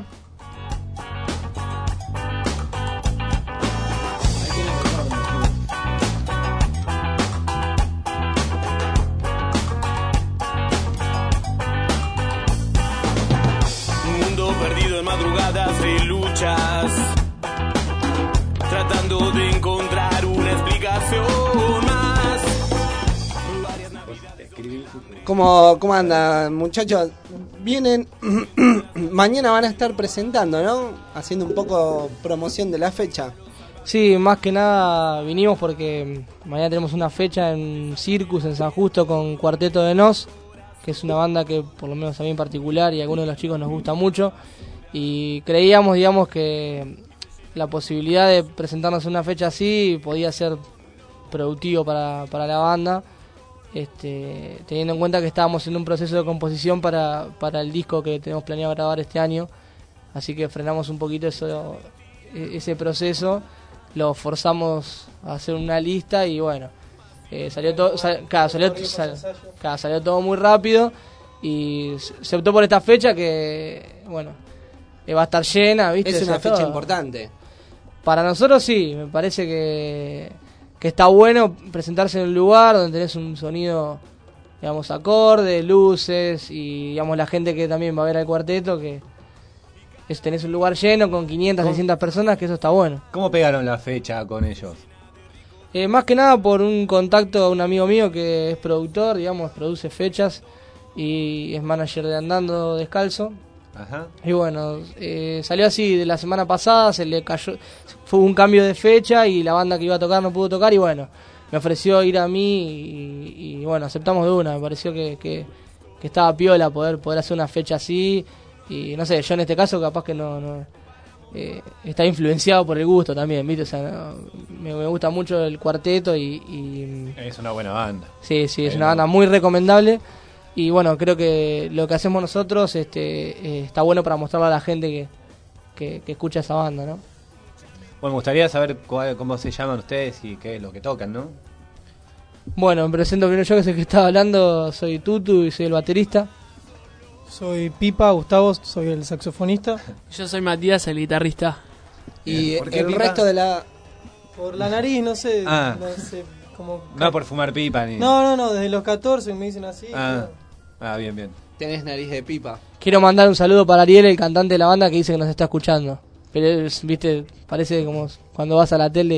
Madrugadas de luchas, tratando de encontrar una explicación más. ¿Cómo andan, muchachos? Vienen, mañana van a estar presentando, ¿no? Haciendo un poco promoción de la fecha. Sí, más que nada vinimos porque mañana tenemos una fecha en Circus, en San Justo, con Cuarteto de Nos, que es una banda que por lo menos a mí en particular y a algunos de los chicos nos gusta mucho. Y creíamos, digamos, que la posibilidad de presentarnos en una fecha así podía ser productivo para la banda, teniendo en cuenta que estábamos en un proceso de composición para el disco que tenemos planeado grabar este año. Así que frenamos un poquito ese proceso, lo forzamos a hacer una lista y bueno, salió todo muy rápido y se optó por esta fecha que, bueno, va a estar llena, ¿viste? Es una fecha importante. Para nosotros sí, me parece que está bueno presentarse en un lugar donde tenés un sonido, digamos, acorde, luces y, digamos, la gente que también va a ver al cuarteto, que tenés un lugar lleno con 500, 600 personas, que eso está bueno. ¿Cómo pegaron la fecha con ellos? Más que nada por un contacto a un amigo mío que es productor, digamos, produce fechas y es manager de Andando Descalzo. Ajá. Y bueno, salió así de la semana pasada, se le cayó, fue un cambio de fecha y la banda que iba a tocar no pudo tocar y bueno, me ofreció ir a mí y bueno, aceptamos de una, me pareció que estaba piola poder hacer una fecha así y no sé, yo en este caso capaz que no está influenciado por el gusto también, ¿viste? O sea, me gusta mucho el cuarteto y es una buena banda. Sí, es una banda muy recomendable. Y bueno, creo que lo que hacemos nosotros está bueno para mostrarle a la gente que escucha esa banda, ¿no? Bueno, me gustaría saber cómo se llaman ustedes y qué es lo que tocan, ¿no? Bueno, me presento primero yo, que es el que estaba hablando. Soy Tutu y soy el baterista. Soy Pipa, Gustavo, soy el saxofonista. Yo soy Matías, el guitarrista. Y el resto de la... Por la nariz, no sé. Ah. No sé como... No por fumar pipa ni... No, desde los 14 me dicen así. Bien. Tenés nariz de pipa. Quiero mandar un saludo para Ariel, el cantante de la banda, que dice que nos está escuchando. Pero, viste, parece como cuando vas a la tele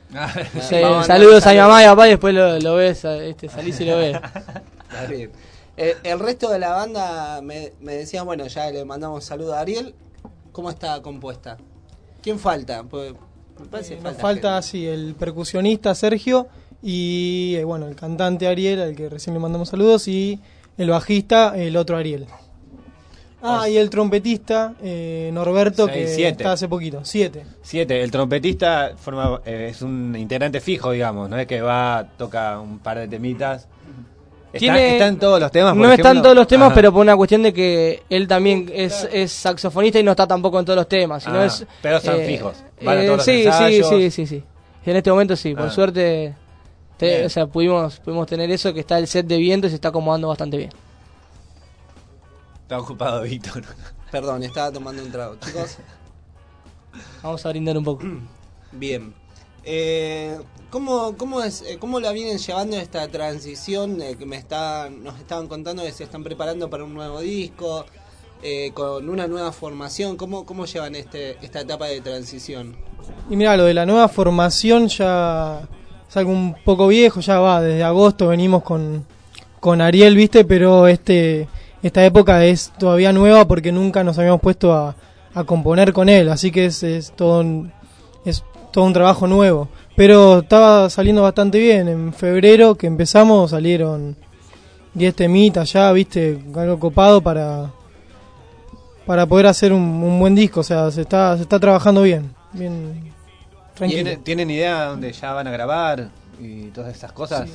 Sí, saludos a mi mamá y a papá y después lo ves, salís y lo ves. Está bien. El resto de la banda me decía, bueno, ya le mandamos saludo a Ariel. ¿Cómo está compuesta? ¿Quién falta? Pues, me parece que Nos falta, sí, el percusionista Sergio y bueno, el cantante Ariel, al que recién le mandamos saludos, y el bajista, el otro Ariel. Y el trompetista Norberto, 6, que está hace poquito. 7. El trompetista es un integrante fijo, digamos, no es que toca un par de temitas. ¿Está en todos los temas? No está en todos los temas, pero por una cuestión de que él también es saxofonista y no está tampoco en todos los temas. Sino pero están fijos. Van a todos los ensayos. Sí. En este momento sí, por suerte o sea, pudimos tener eso, que está el set de viento y se está acomodando bastante bien. Está ocupado Víctor. Perdón, estaba tomando un trago. Chicos, vamos a brindar un poco. Bien. ¿Cómo la vienen llevando esta transición que nos estaban contando que se están preparando para un nuevo disco, con una nueva formación? ¿Cómo llevan esta etapa de transición? Y mira, lo de la nueva formación ya es algo un poco viejo, ya va, desde agosto venimos con Ariel, ¿viste? Pero esta época es todavía nueva porque nunca nos habíamos puesto a componer con él, así que es todo un trabajo nuevo. Pero estaba saliendo bastante bien. En febrero que empezamos salieron 10 temitas ya, ¿viste? Algo copado para poder hacer un buen disco, o sea, se está trabajando bien tranquilo. ¿Tienen idea dónde ya van a grabar y todas esas cosas?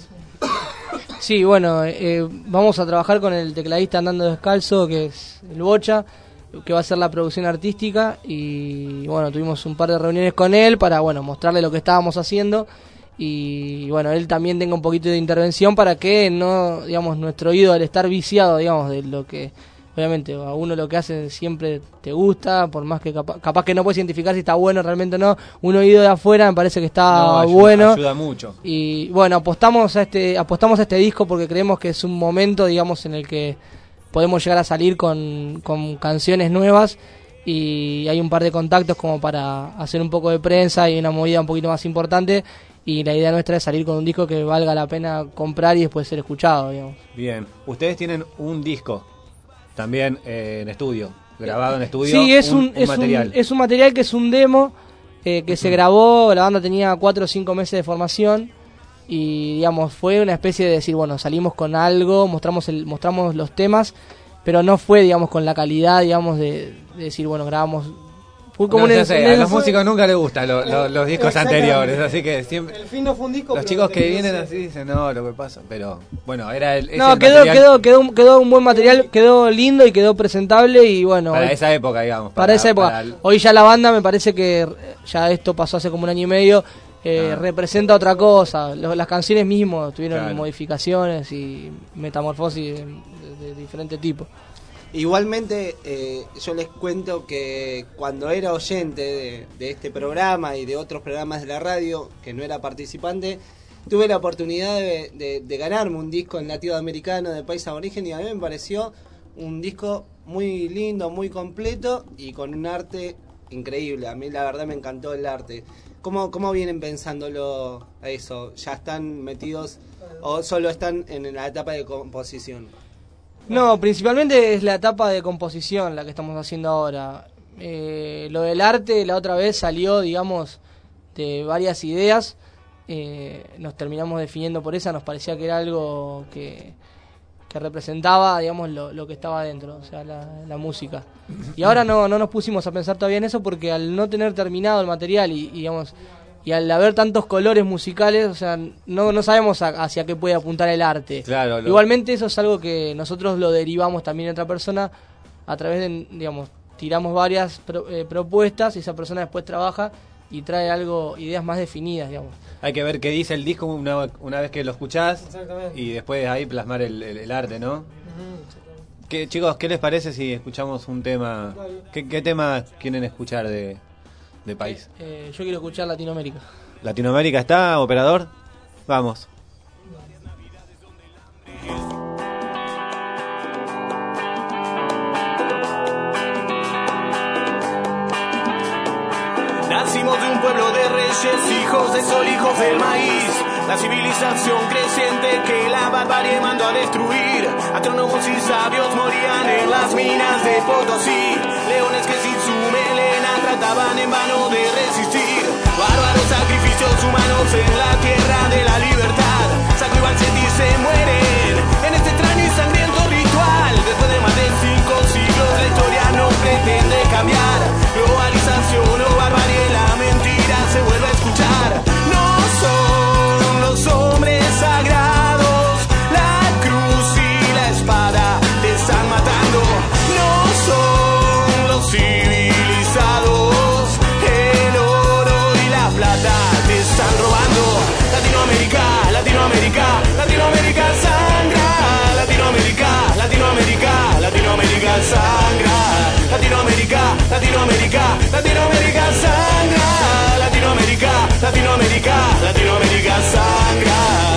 Sí, bueno, vamos a trabajar con el tecladista Andando Descalzo, que es el Bocha, que va a ser la producción artística, y bueno, tuvimos un par de reuniones con él para, bueno, mostrarle lo que estábamos haciendo, y bueno, él también tenga un poquito de intervención para que no, digamos, nuestro oído, al estar viciado, digamos, de lo que, obviamente, a uno lo que hace siempre te gusta, por más que capaz que no puedes identificar si está bueno realmente o no, un oído de afuera me parece que está bueno. Ayuda mucho. Y bueno, apostamos a este disco porque creemos que es un momento, digamos, en el que podemos llegar a salir con canciones nuevas, y hay un par de contactos como para hacer un poco de prensa y una movida un poquito más importante, y la idea nuestra es salir con un disco que valga la pena comprar y después ser escuchado, digamos. Bien, ustedes tienen un disco también en estudio, grabado en estudio. Sí, es un material que es un demo que se grabó, la banda tenía 4 o 5 meses de formación, y digamos fue una especie de decir, bueno, salimos con algo, mostramos los temas, pero no fue, digamos, con la calidad, digamos, de decir, bueno, grabamos. Fue como a los músicos nunca les gustan los discos anteriores, así que siempre el fin no fue un disco, los chicos que vienen así dicen, no, lo que pasa, pero bueno, era quedó un buen material, quedó lindo y quedó presentable, y bueno, para esa época, digamos, para esa época. Hoy ya la banda, me parece que ya esto pasó hace como un año y medio, representa otra cosa. Las canciones mismas tuvieron modificaciones y metamorfosis de diferente tipo. Igualmente, yo les cuento que cuando era oyente de este programa y de otros programas de la radio, que no era participante, tuve la oportunidad de ganarme un disco en latinoamericano de País Aborigen, y a mí me pareció un disco muy lindo, muy completo y con un arte increíble. A mí la verdad me encantó el arte. ¿Cómo vienen pensándolo a eso? ¿Ya están metidos o solo están en la etapa de composición? No, principalmente es la etapa de composición la que estamos haciendo ahora. Lo del arte la otra vez salió, digamos, de varias ideas. Nos terminamos definiendo por esa, nos parecía que era algo que representaba, digamos, lo que estaba dentro, o sea, la música. Y ahora no nos pusimos a pensar todavía en eso, porque al no tener terminado el material digamos, y al haber tantos colores musicales, o sea, no sabemos hacia qué puede apuntar el arte. Claro, Igualmente eso es algo que nosotros lo derivamos también a otra persona a través de, digamos, tiramos varias propuestas, y esa persona después trabaja y trae ideas más definidas, digamos. Hay que ver qué dice el disco una vez que lo escuchás, y después ahí plasmar el arte, ¿no? Chicos, ¿qué les parece si escuchamos un tema? ¿Qué tema quieren escuchar de país? Yo quiero escuchar Latinoamérica. ¿Latinoamérica está, operador? Vamos. Nacimos de un pueblo de reyes, hijos de sol, hijos del maíz. La civilización creciente que la barbarie mandó a destruir. Astrónomos y sabios morían en las minas de Potosí. Leones que sin su melena trataban en vano de resistir. Bárbaros sacrificios humanos en la tierra de la libertad. Saco y Vanzetti se mueren en este extraño y sangriento ritual. Después de más de 5 siglos la historia no pretende cambiar. Globalización o barbarie, la mentira se vuelve a escuchar. No son los hombres sagrados, la cruz y la espada te están matando. No son los civilizados, el oro y la plata te están robando. Latinoamérica, Latinoamérica, Latinoamérica sangra. Latinoamérica, Latinoamérica, Latinoamérica sangra. Latinoamérica, Latinoamérica, Latinoamérica sangra. Latinoamérica, Latinoamérica, Latinoamérica sangra.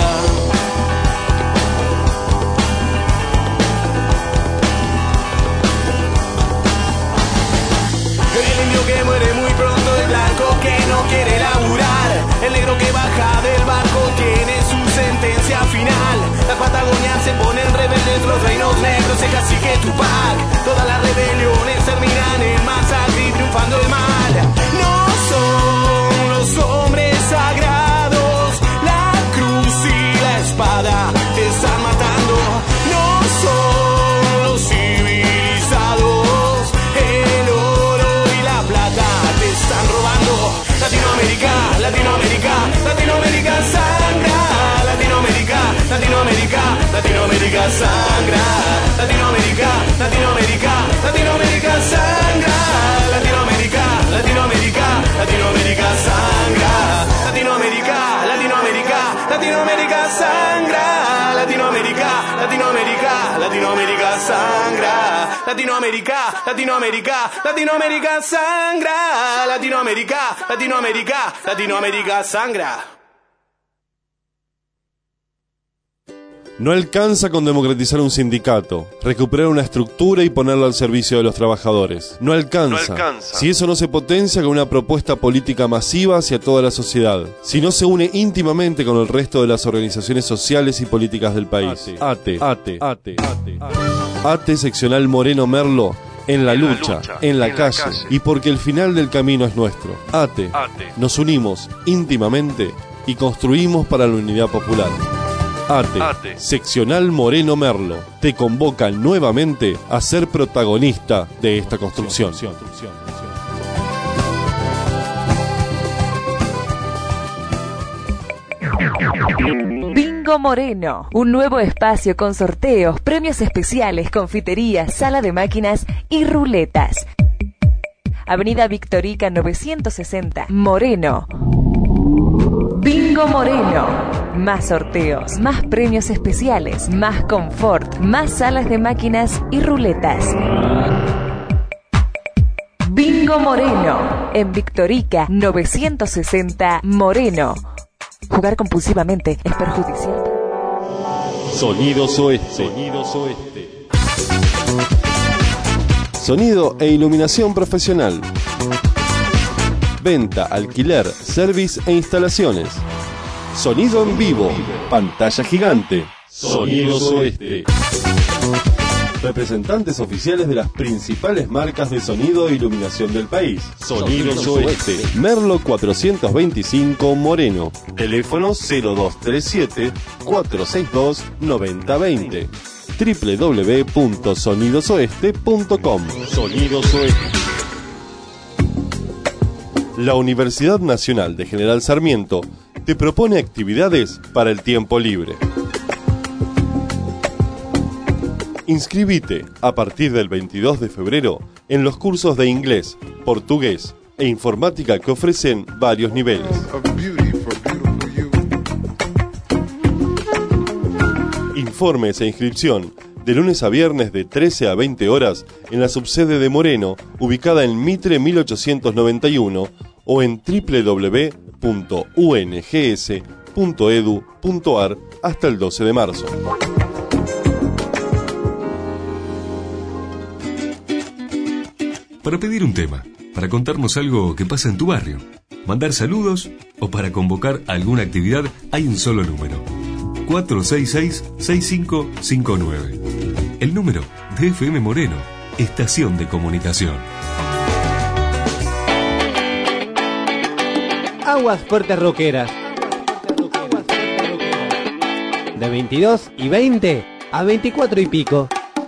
El indio que muere muy pronto, el blanco que no quiere laburar, el negro que baja del barco tiene su sentencia final. Las Patagonias se ponen rebeldes, los reinos negros se cacique Tupac. Todas las rebeliones terminan en masacre y triunfando el mal. No son los hombres sagrados, la cruz y la espada te están matando. No son los civilizados, el oro y la plata te están robando. Latinoamérica, Latinoamérica, Latinoamérica sangra. Latinoamérica, Latinoamérica, Latinoamérica sangra. Latinoamérica, Latinoamérica, Latinoamérica sangra. Latinoamérica, Latinoamérica, Latinoamérica sangra. Latinoamérica, Latinoamérica, Latinoamérica sangra. Latinoamérica, Latinoamérica, Latinoamérica sangra. Latinoamérica, Latinoamérica, Latinoamérica sangra. Latinoamérica, Latinoamérica, Latinoamérica sangra. No alcanza con democratizar un sindicato, recuperar una estructura y ponerla al servicio de los trabajadores. No alcanza. Si eso no se potencia con una propuesta política masiva hacia toda la sociedad. Si no se une íntimamente con el resto de las organizaciones sociales y políticas del país. ATE seccional Moreno Merlo. En la lucha, en la calle, y porque el final del camino es nuestro. ATE. Nos unimos íntimamente y construimos para la unidad popular. ATE, seccional Moreno Merlo, te convoca nuevamente a ser protagonista de esta construcción. Bingo Moreno, un nuevo espacio con sorteos, premios especiales, confitería, sala de máquinas y ruletas. Avenida Victorica 960, Moreno. Bingo Moreno. Más sorteos, más premios especiales, más confort, más salas de máquinas y ruletas. Bingo Moreno. En Victorica 960, Moreno. Jugar compulsivamente es perjudicial. Sonidos Oeste. Sonido e iluminación profesional. Venta, alquiler, service e instalaciones. Sonido en vivo. Pantalla gigante. Sonidos Oeste. Representantes oficiales de las principales marcas de sonido e iluminación del país. Sonidos Oeste. Merlo 425 Moreno. Teléfono 0237-462-9020. www.sonidosoeste.com. Sonidos Oeste. La Universidad Nacional de General Sarmiento te propone actividades para el tiempo libre. Inscribite a partir del 22 de febrero en los cursos de inglés, portugués e informática que ofrecen varios niveles. Informes e inscripción de lunes a viernes de 13 a 20 horas en la subsede de Moreno, ubicada en Mitre 1891 o en www.ungs.edu.ar hasta el 12 de marzo. Para pedir un tema, para contarnos algo que pasa en tu barrio, mandar saludos o para convocar alguna actividad hay un solo número: 466-6559. El número de FM Moreno, estación de comunicación. Aguas Fuertes Roqueras. De 22 y 20 a 24 y pico.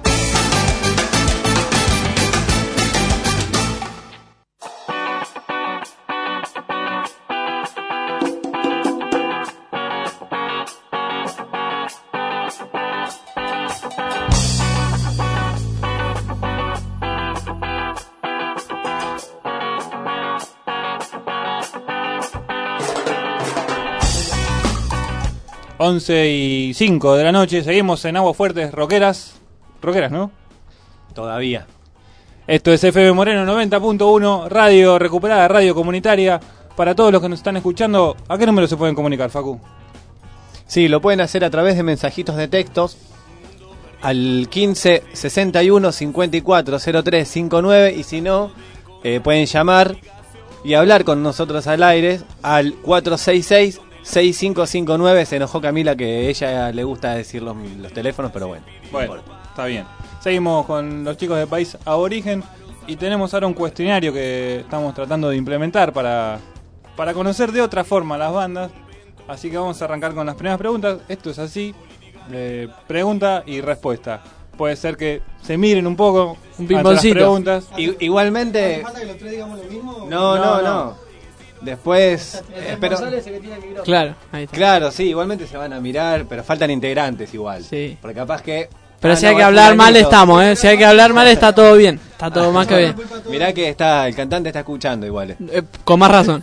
Once y 5 de la noche, seguimos en Aguas Fuertes Roqueras. Roqueras, ¿no? Todavía. Esto es FM Moreno 90.1, radio recuperada, radio comunitaria. Para todos los que nos están escuchando, ¿a qué número se pueden comunicar, Facu? Sí, lo pueden hacer a través de mensajitos de textos al 15 61 54 03 59, y si no, pueden llamar y hablar con nosotros al aire al 466 6559. Se enojó Camila que ella le gusta decir los teléfonos, pero bueno. Bueno, está bien. Seguimos con los chicos de País Aborigen y tenemos ahora un cuestionario que estamos tratando de implementar para conocer de otra forma las bandas. Así que vamos a arrancar con las primeras preguntas. Esto es así, pregunta y respuesta. Puede ser que se miren un poco un ante las preguntas. Igualmente... ¿Falta que los tres digamos lo mismo? No. Después... Pero... Claro, ahí está. Claro, sí, igualmente se van a mirar, pero faltan integrantes igual. Sí. Porque capaz que... Pero si hay que hablar mal estamos, Si hay que hablar mal está todo bien. Está todo más que bien. Mirá que el cantante está escuchando igual. Con más razón.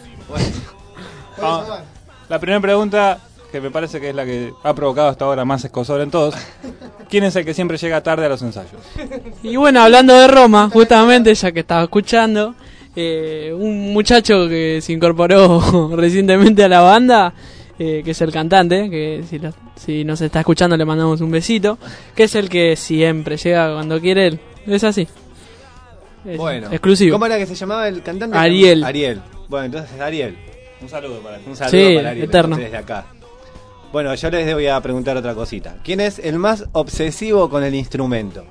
La primera pregunta, que me parece que es la que ha provocado hasta ahora más escozor en todos. ¿Quién es el que siempre llega tarde a los ensayos? Y bueno, hablando de Roma, justamente, ya que estaba escuchando, un muchacho que se incorporó recientemente a la banda, que es el cantante, que si nos está escuchando le mandamos un besito, que es el que siempre llega cuando quiere él. Es así. Bueno, exclusivo. ¿Cómo era que se llamaba el cantante? Ariel. Bueno, entonces Ariel. Un saludo para él. Un saludo sí, para Ariel, eterno. Desde acá. Bueno, yo les voy a preguntar otra cosita. ¿Quién es el más obsesivo con el instrumento?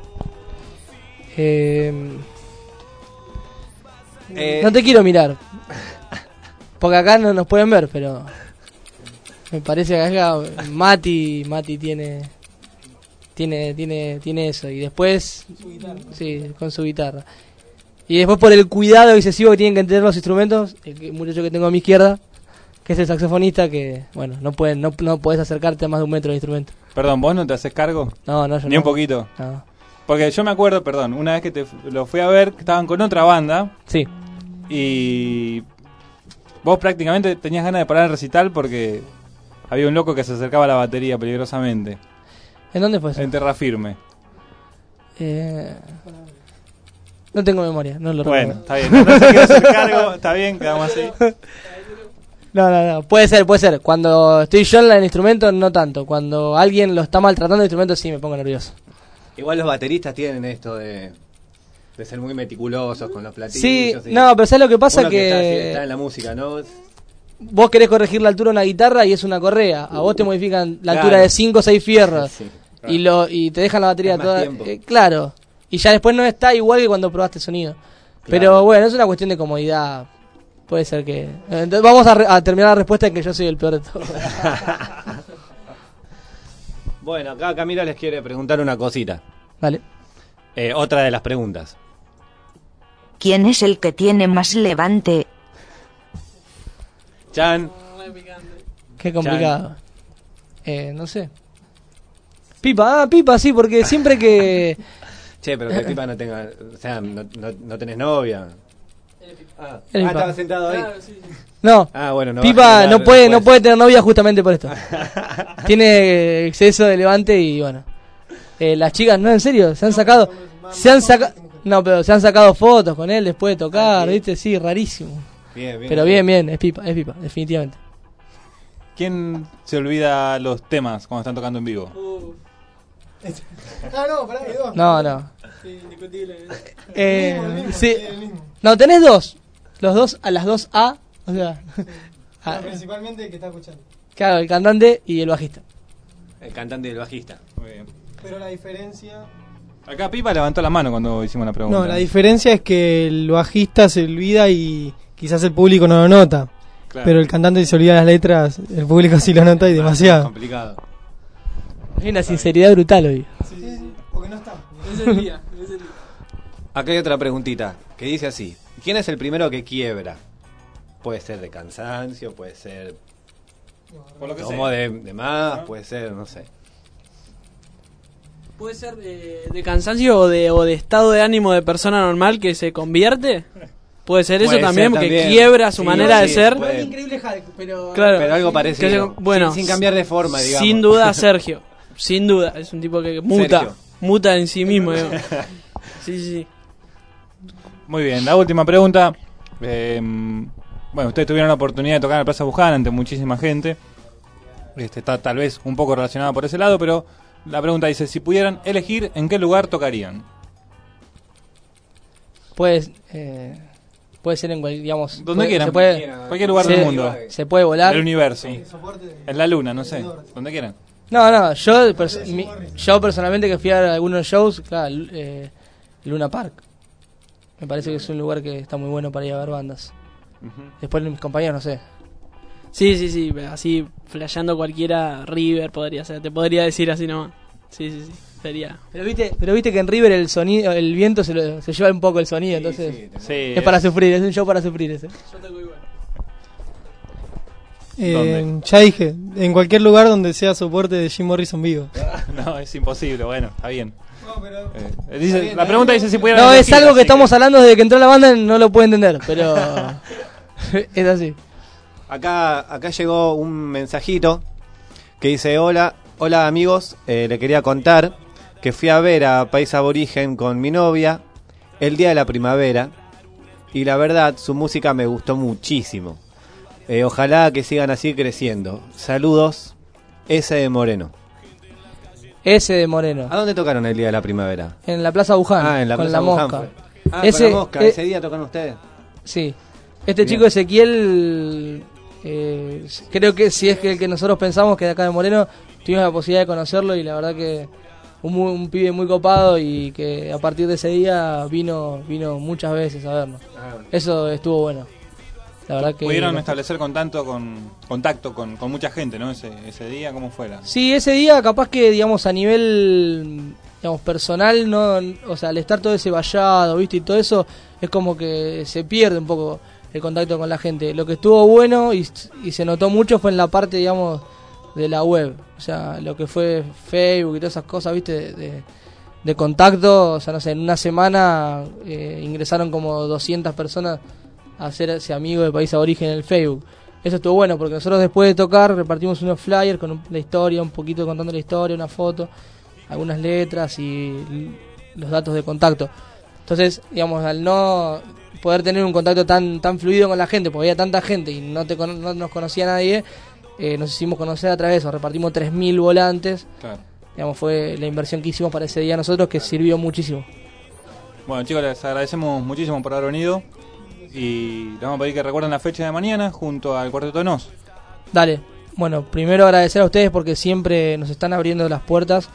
No te quiero mirar, porque acá no nos pueden ver, pero me parece que acá Mati tiene eso, y después sí, con su guitarra, y después por el cuidado excesivo que tienen que tener los instrumentos, el muchacho que tengo a mi izquierda, que es el saxofonista, que bueno, no podés acercarte a más de 1 metro del instrumento. Perdón, ¿vos no te haces cargo? No, yo ni no. un poquito. No. Porque yo me acuerdo, una vez que lo fui a ver, que estaban con otra banda. Sí. Y vos prácticamente tenías ganas de parar el recital porque había un loco que se acercaba a la batería peligrosamente. ¿En dónde fue eso? En Terra Firme. No tengo memoria, no lo recuerdo. Bueno, está bien. No se quiere hacer cargo, está bien, quedamos así. No. Puede ser. Cuando estoy yo en el instrumento, no tanto. Cuando alguien lo está maltratando el instrumento, sí me pongo nervioso. Igual los bateristas tienen esto de ser muy meticulosos con los platillos. Sí, no, pero ¿sabes lo que pasa? Que está en la música, ¿no? Vos querés corregir la altura de una guitarra y es una correa. A vos te modifican la altura de 5 o 6 fierros. Sí, claro. y te dejan la batería toda. Claro. Y ya después no está igual que cuando probaste el sonido. Claro. Pero bueno, es una cuestión de comodidad. Puede ser que... Entonces vamos a terminar la respuesta en que yo soy el peor de todos. Bueno, acá Camila les quiere preguntar una cosita. Vale. Otra de las preguntas. ¿Quién es el que tiene más levante? Chan. Qué complicado. No sé. Pipa, sí, porque siempre que... Che, pero que Pipa no tenga... O sea, no tenés novia. Estaba sentado ahí. Claro, sí. No. Bueno, no. Pipa no puede tener novia justamente por esto. Tiene exceso de levante y bueno. Las chicas, no, en serio, se han sacado fotos con él después de tocar, ¿viste? Sí, rarísimo. Bien, pero bien, es Pipa, definitivamente. ¿Quién se olvida los temas cuando están tocando en vivo? No, pará, hay dos. No. Sí, indiscutible. Sí. No, tenés dos. Los dos a las 2A O sea, principalmente el que está escuchando. claro, el cantante y el bajista. El cantante y el bajista. Muy bien. Pero la diferencia... Acá Pipa levantó la mano cuando hicimos la pregunta. No, la diferencia es que el bajista se olvida y quizás el público no lo nota. Claro. Pero el cantante se olvida las letras, el público sí lo nota y demasiado. Complicado. Hay una sinceridad brutal hoy. Sí, porque no está. Es el día. Acá hay otra preguntita que dice así: ¿quién es el primero que quiebra? Puede ser de cansancio, puede ser Por lo que como sea. de más, puede ser, no sé. ¿Puede ser de cansancio o de estado de ánimo de persona normal que se convierte? Puede ser eso Puede también, ser porque también. quiebra su Sí, manera de sí, ser. puede. Increíble Hulk, pero... Claro, Pero algo parecido. bueno, sin cambiar de forma, digamos. Sin duda Sergio, sin duda, es un tipo que muta, Sergio. muta en sí mismo. Digamos. Sí. Muy bien, la última pregunta. Bueno, ustedes tuvieron la oportunidad de tocar en la Plaza Buján ante muchísima gente. Está tal vez un poco relacionada por ese lado, pero la pregunta dice, si pudieran elegir, ¿en qué lugar tocarían? Puede ser en cualquier, digamos... Donde quieran, cualquier lugar del mundo. Se puede volar. Del universo. En la luna, no sé, donde quieran. No, yo personalmente que fui a algunos shows, claro, Luna Park. Me parece que es un lugar que está muy bueno para ir a ver bandas. Después mis compañeros, no sé. Sí, así flasheando cualquiera, River podría ser, te podría decir así nomás. Sí, sería. Pero viste que en River el sonido, el viento se lleva un poco el sonido, entonces es para sufrir, es un show para sufrir ese. Yo tengo igual. Ya dije, en cualquier lugar donde sea soporte de Jim Morrison vivo. No, es imposible, bueno, está bien. No, pero... la pregunta dice si pudieran No, elegir, es algo que así estamos hablando desde que entró la banda, no lo puede entender, pero es así. Acá llegó un mensajito que dice: hola amigos, le quería contar que fui a ver a País Aborigen con mi novia el día de la primavera y la verdad su música me gustó muchísimo. Ojalá que sigan así creciendo. Saludos, S de Moreno. S de Moreno. ¿A dónde tocaron el día de la primavera? En la Plaza Buján, en la con Plaza la Buján Mosca. fue. Con la Mosca, ese día tocaron ustedes. Sí. Bien. Chico Ezequiel, creo que si es que el que nosotros pensamos que de acá de Moreno, tuvimos la posibilidad de conocerlo y la verdad que un pibe muy copado y que a partir de ese día vino muchas veces a vernos. Eso estuvo bueno. La verdad que pudieron establecer contacto con mucha gente, ¿no? Ese día, ¿cómo fue? Sí, ese día capaz que, digamos, a nivel, digamos, personal, no, o sea, al estar todo ese vallado, ¿viste? Y todo eso, es como que se pierde un poco el contacto con la gente. Lo que estuvo bueno y se notó mucho fue en la parte, digamos, de la web. O sea, lo que fue Facebook y todas esas cosas, ¿viste? De contacto, o sea, no sé, en una semana ingresaron como 200 personas a hacerse amigos de País Aborigen en el Facebook. Eso estuvo bueno porque nosotros después de tocar repartimos unos flyers con la historia, un poquito contando la historia, una foto, algunas letras y los datos de contacto. Entonces, digamos, al no poder tener un contacto tan fluido con la gente, porque había tanta gente y no nos conocía nadie, nos hicimos conocer a través de eso. Repartimos 3.000 volantes. Claro. Digamos, fue la inversión que hicimos para ese día nosotros, que sirvió muchísimo. Bueno, chicos, les agradecemos muchísimo por haber venido. Y les vamos a pedir que recuerden la fecha de mañana junto al Cuarteto de Nos. Dale. Bueno, primero agradecer a ustedes porque siempre nos están abriendo las puertas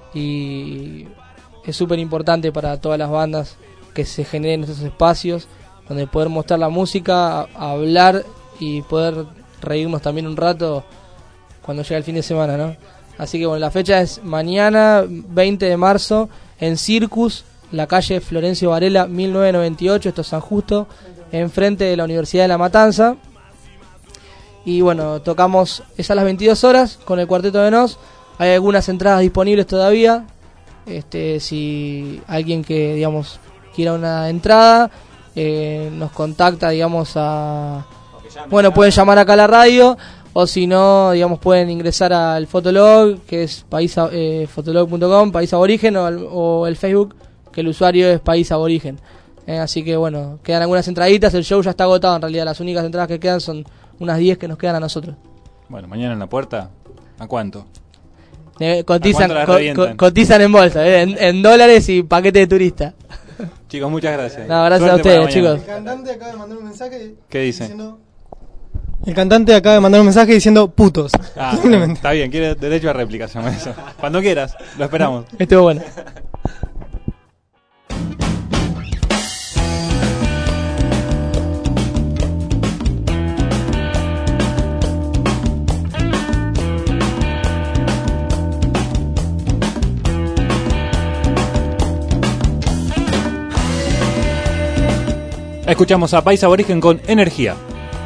y es súper importante para todas las bandas que se generen estos espacios donde poder mostrar la música, hablar y poder reírnos también un rato cuando llega el fin de semana, ¿no? Así que bueno, la fecha es mañana 20 de marzo en Circus, la calle Florencio Varela 1998, esto es San Justo, enfrente de la Universidad de La Matanza. Y bueno, tocamos, es a las 22 horas con el Cuarteto de Nos. Hay algunas entradas disponibles todavía. Si alguien que, digamos, quiera una entrada, nos contacta, digamos, bueno, pueden llamar acá a la radio, o si no, digamos, pueden ingresar al Fotolog, que es fotolog.com, País Aborigen, o el Facebook, que el usuario es País Aborigen. Así que bueno, quedan algunas entraditas, el show ya está agotado en realidad, las únicas entradas que quedan son unas 10 que nos quedan a nosotros. Bueno, mañana en la puerta, ¿a cuánto? Cotizan en bolsa, en dólares y paquete de turista. Chicos, muchas gracias. No, gracias a ustedes, chicos. El cantante acaba de mandar un mensaje. ¿Qué dice? Diciendo El cantante acaba de mandar un mensaje diciendo putos. Ah, está bien, quiere derecho a réplica, se llama eso. Cuando quieras, lo esperamos. Estuvo bueno. Escuchamos a País Aborigen con Energía.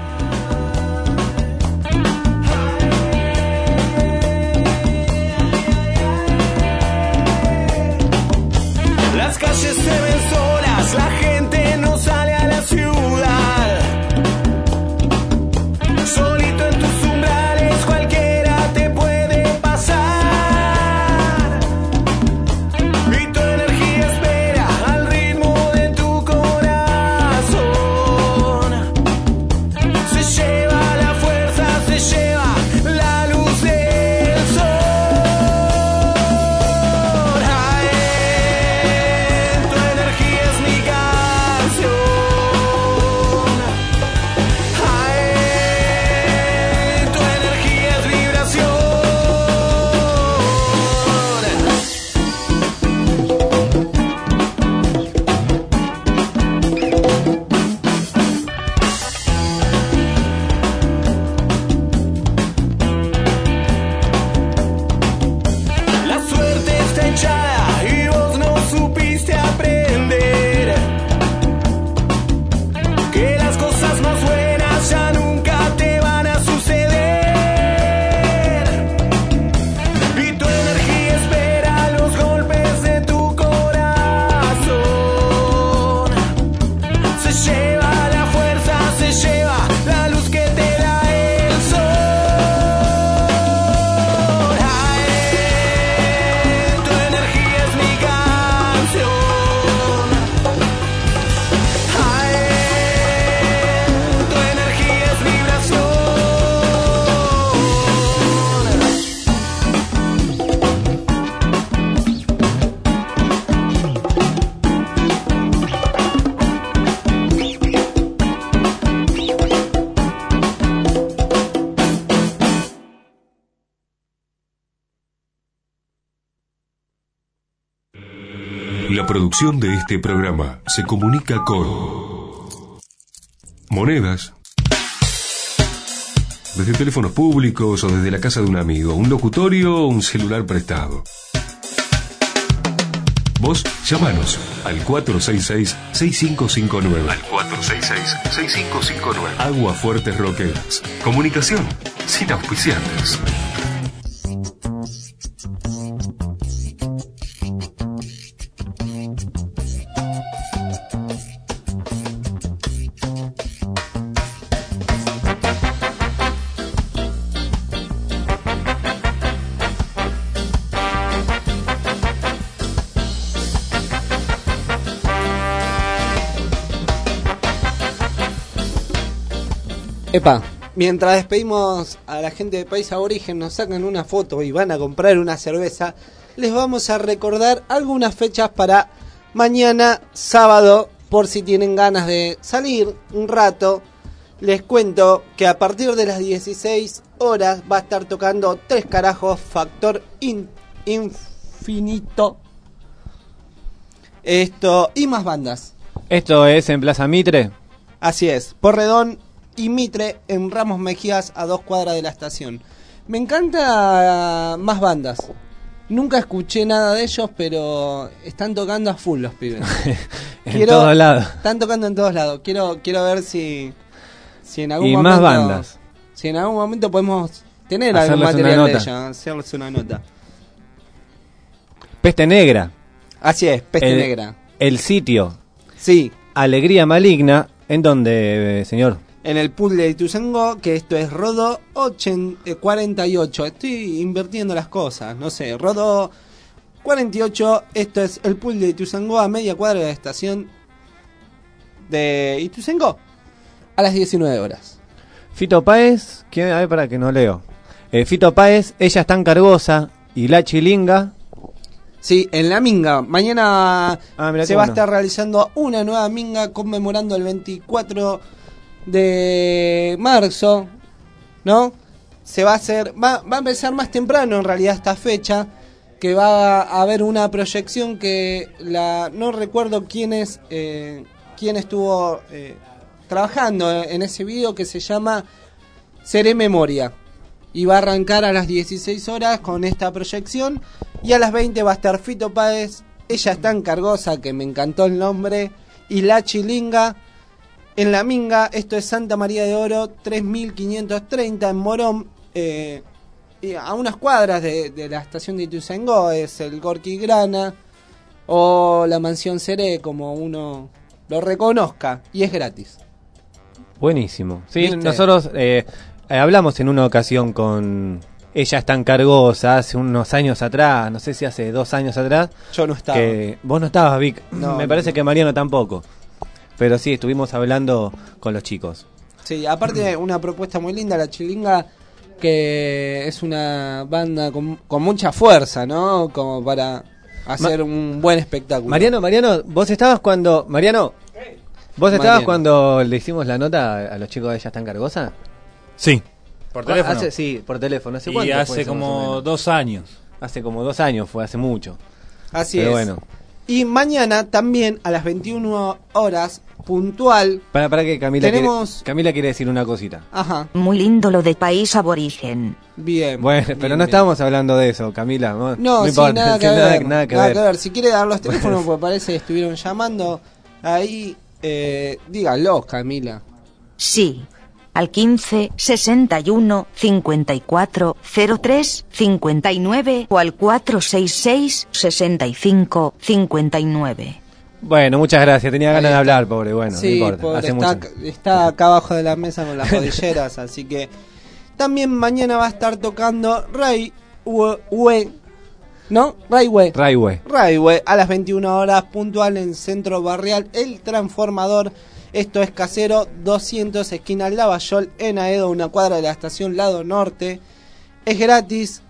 Las calles se ven solas, la gente no sale a la ciudad. Solito en tus umbrales cualquiera te puede pasar. Y tu energía espera al ritmo de tu corazón. Se lleva la fuerza, se lleva la luz del sol. Tu energía es mi canción. Tu energía es vibración. La suerte está echada y vos no supiste aprender que las cosas más buenas ya nunca te van a suceder. Y tu energía espera los golpes de tu corazón. Se lleva la fuerza, se lleva la luz que te da el sol. Tu energía es mi canción. Tu energía es vibración. La producción de este programa se comunica con monedas, desde teléfonos públicos o desde la casa de un amigo, un locutorio o un celular prestado. Vos llamanos al 466-6559. Al 466-6559. Agua Fuertes Roqueras. Comunicación sin auspiciantes. Epa, mientras despedimos a la gente de País Aborigen, nos sacan una foto y van a comprar una cerveza, les vamos a recordar algunas fechas para mañana sábado, por si tienen ganas de salir un rato. Les cuento que a partir de las 16 horas va a estar tocando Tres Carajos, Factor Infinito. Esto y más bandas. Esto es en Plaza Mitre. Así es, Porredón y Mitre en Ramos Mejías, a 2 cuadras de la estación. Me encanta más bandas. Nunca escuché nada de ellos, pero están tocando a full los pibes. En todos lados. Están tocando en todos lados. Quiero ver si en algún y momento... más bandas. Si en algún momento podemos tener Hacerles algún material una de nota. ellos. Hacerles una nota. Peste Negra. Así es, Peste Negra. El sitio. Sí. Alegría Maligna. ¿En dónde, señor? En el pool de Ituzaingó, que esto es Rodo 48. Estoy invirtiendo las cosas, no sé. Rodo 48, esto es el pool de Ituzaingó, a media cuadra de la estación de Ituzaingó, a las 19 horas. Fito Páez, ¿quién? A ver, para que no leo. Fito Páez, Ella es tan cargosa, y La Chilinga. Sí, en la minga. Mañana se va a bueno. estar realizando una nueva minga conmemorando el 24 de marzo, ¿no? Se va a hacer, va a empezar más temprano en realidad esta fecha, que va a haber una proyección que no recuerdo quién estuvo trabajando en ese video, que se llama Seré Memoria, y va a arrancar a las 16 horas con esta proyección, y a las 20 va a estar Fito Páez, Ella es tan cargosa, que me encantó el nombre, y La Chilinga en La Minga. Esto es Santa María de Oro 3530 en Morón, y a unas cuadras de la estación de Ituzaingó. Es el Gorki Grana o la Mansión Seré, como uno lo reconozca, y es gratis. Buenísimo. Sí, ¿viste? nosotros hablamos en una ocasión con Ella es tan cargosa, hace unos años atrás, no sé si hace 2 años atrás. Yo no estaba. Vos no estabas, Vic. No, Me parece que Mariano tampoco. Pero sí, estuvimos hablando con los chicos. Sí, aparte una propuesta muy linda, La Chilinga, que es una banda con mucha fuerza, ¿no? Como para hacer un buen espectáculo. Mariano, vos estabas cuando... ¿Vos estabas cuando le hicimos la nota a los chicos de Ella es tan cargosa? Sí. ¿Por teléfono? Sí, por teléfono. ¿Hace y cuánto hace fue eso, como 2 años. Hace como 2 años, fue hace mucho. Así Pero es. bueno. Y mañana también a las 21 horas, puntual. Para que Camila, tenemos... Camila quiere decir una cosita. Ajá. Muy lindo lo de país aborigen. Bien. Bueno, bien, pero no bien. estábamos hablando de eso, Camila. No, sí, importa, nada que sí, ver. nada que ver. Si quiere dar los teléfonos, porque parece que estuvieron llamando. Ahí, díganlo, Camila. Sí. Al 15 61 54 03 59 o al 466 65 59. Bueno, muchas gracias. Tenía ganas de hablar, pobre. Bueno, Sí, no importa. pobre, Hace mucho. está acá abajo de la mesa con las rodilleras, así que también mañana va a estar tocando Ray We, ¿no? Raihue a las 21 horas, puntual en Centro Barrial El Transformador. Esto es Casero 200, esquina Lavallol, en Aedo, una cuadra de la estación Lado Norte. Es gratis,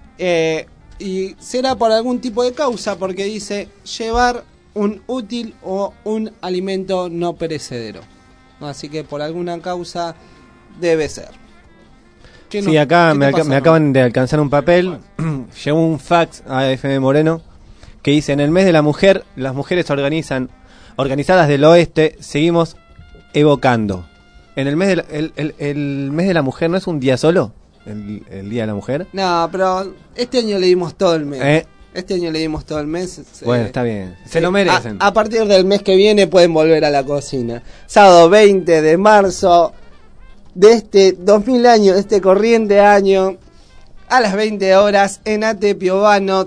y será por algún tipo de causa, porque dice llevar un útil o un alimento no perecedero. Así que por alguna causa debe ser. Sí, acá me acaban de alcanzar un papel. Llegó un fax a FM Moreno que dice: en el mes de la mujer, las mujeres organizadas del oeste, seguimos evocando. En el mes el mes de la mujer, ¿no es un día solo? El día de la mujer. No, pero este año le dimos todo el mes. Este año le dimos todo el mes. Bueno, está bien. Se lo merecen. A partir del mes que viene pueden volver a la cocina. Sábado 20 de marzo de este 2000 año, de este corriente año, a las 20 horas en Ate Piovano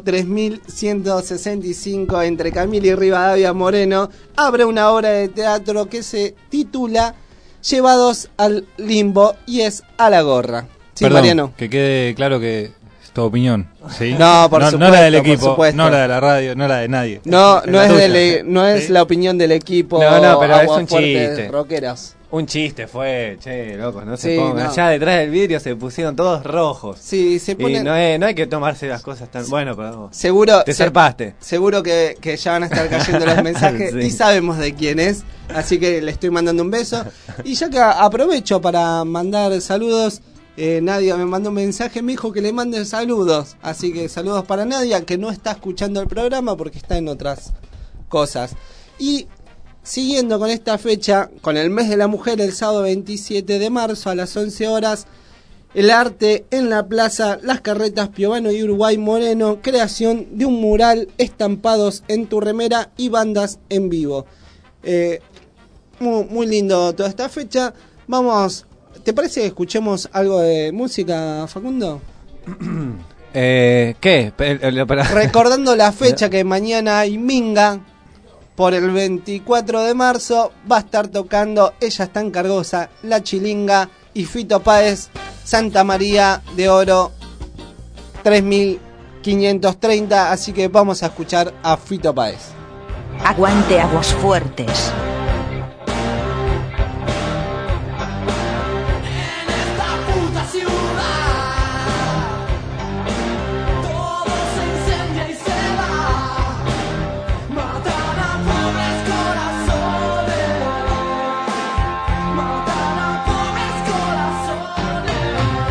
3165, entre Camila y Rivadavia Moreno, abre una obra de teatro que se titula Llevados al Limbo, y es a la gorra. Sí, Perdón, Mariano. que quede claro que es tu opinión, ¿sí? No, por supuesto, no la del por equipo, supuesto. no la de la radio, no la de nadie. No Es la tuya. no es la opinión del equipo. No, pero es un Aguafuerte chiste. Rockeras. Un chiste fue, che, locos, no se Sí, pongan. no. Allá detrás del vidrio se pusieron todos rojos. Sí, se ponen... Y no hay que tomarse las cosas tan... Bueno, pero... Seguro... Te zarpaste. Seguro que ya van a estar cayendo los mensajes Sí. y sabemos de quién es, así que le estoy mandando un beso. Y ya que aprovecho para mandar saludos, Nadia me mandó un mensaje, me dijo que le manden saludos, así que saludos para Nadia, que no está escuchando el programa porque está en otras cosas. Y siguiendo con esta fecha, con el mes de la mujer, el sábado 27 de marzo a las 11 horas, el arte en la plaza Las Carretas Piovano y Uruguay Moreno, creación de un mural, estampados en tu remera y bandas en vivo. Muy lindo toda esta fecha. Vamos, ¿te parece que escuchemos algo de música, Facundo? ¿Qué? Recordando la fecha que mañana hay Minga, por el 24 de marzo va a estar tocando Ella es tan cargosa, La Chilinga y Fito Páez, Santa María de Oro 3530, así que vamos a escuchar a Fito Páez. Aguante aguas fuertes. Puta ciudad, todo se incendia y se va, matan a pobres corazones, matan a pobres corazones.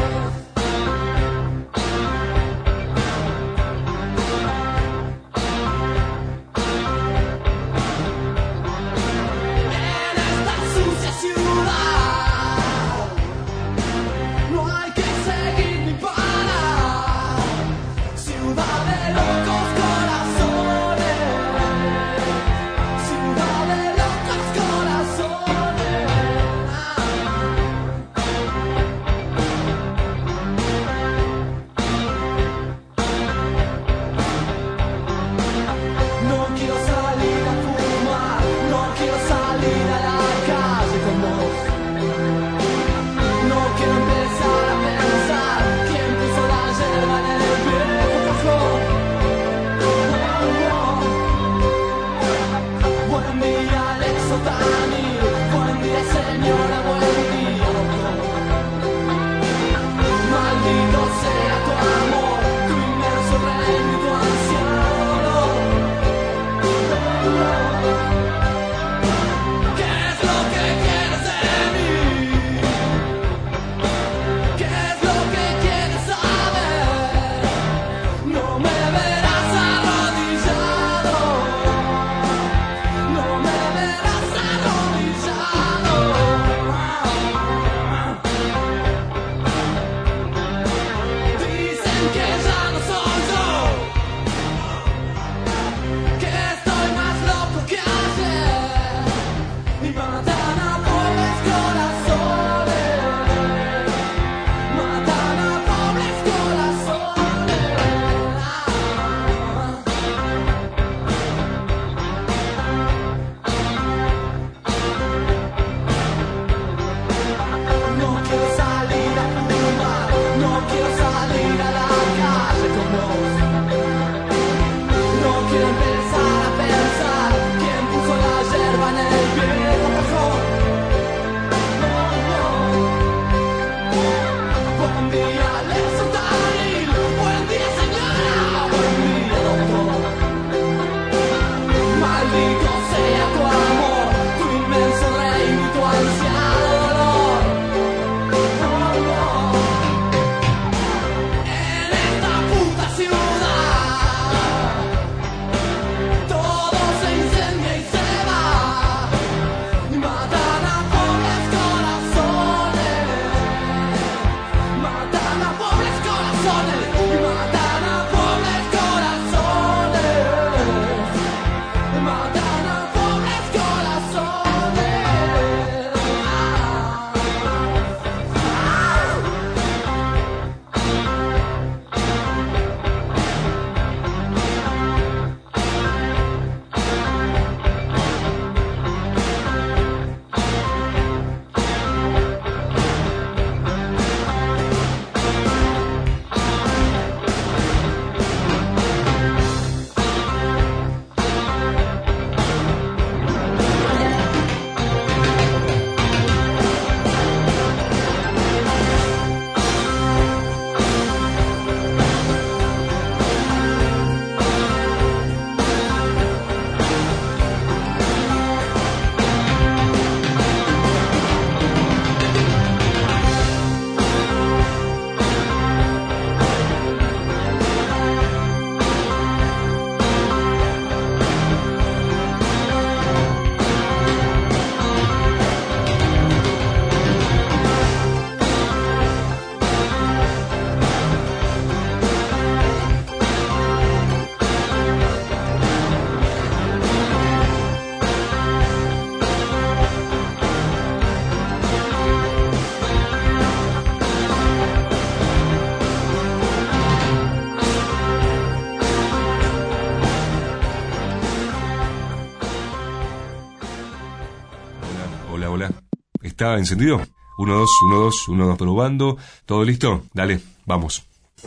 Hola, hola. ¿Está encendido? 1, 2, 1, 2, 1, 2, probando. ¿Todo listo? Dale, vamos.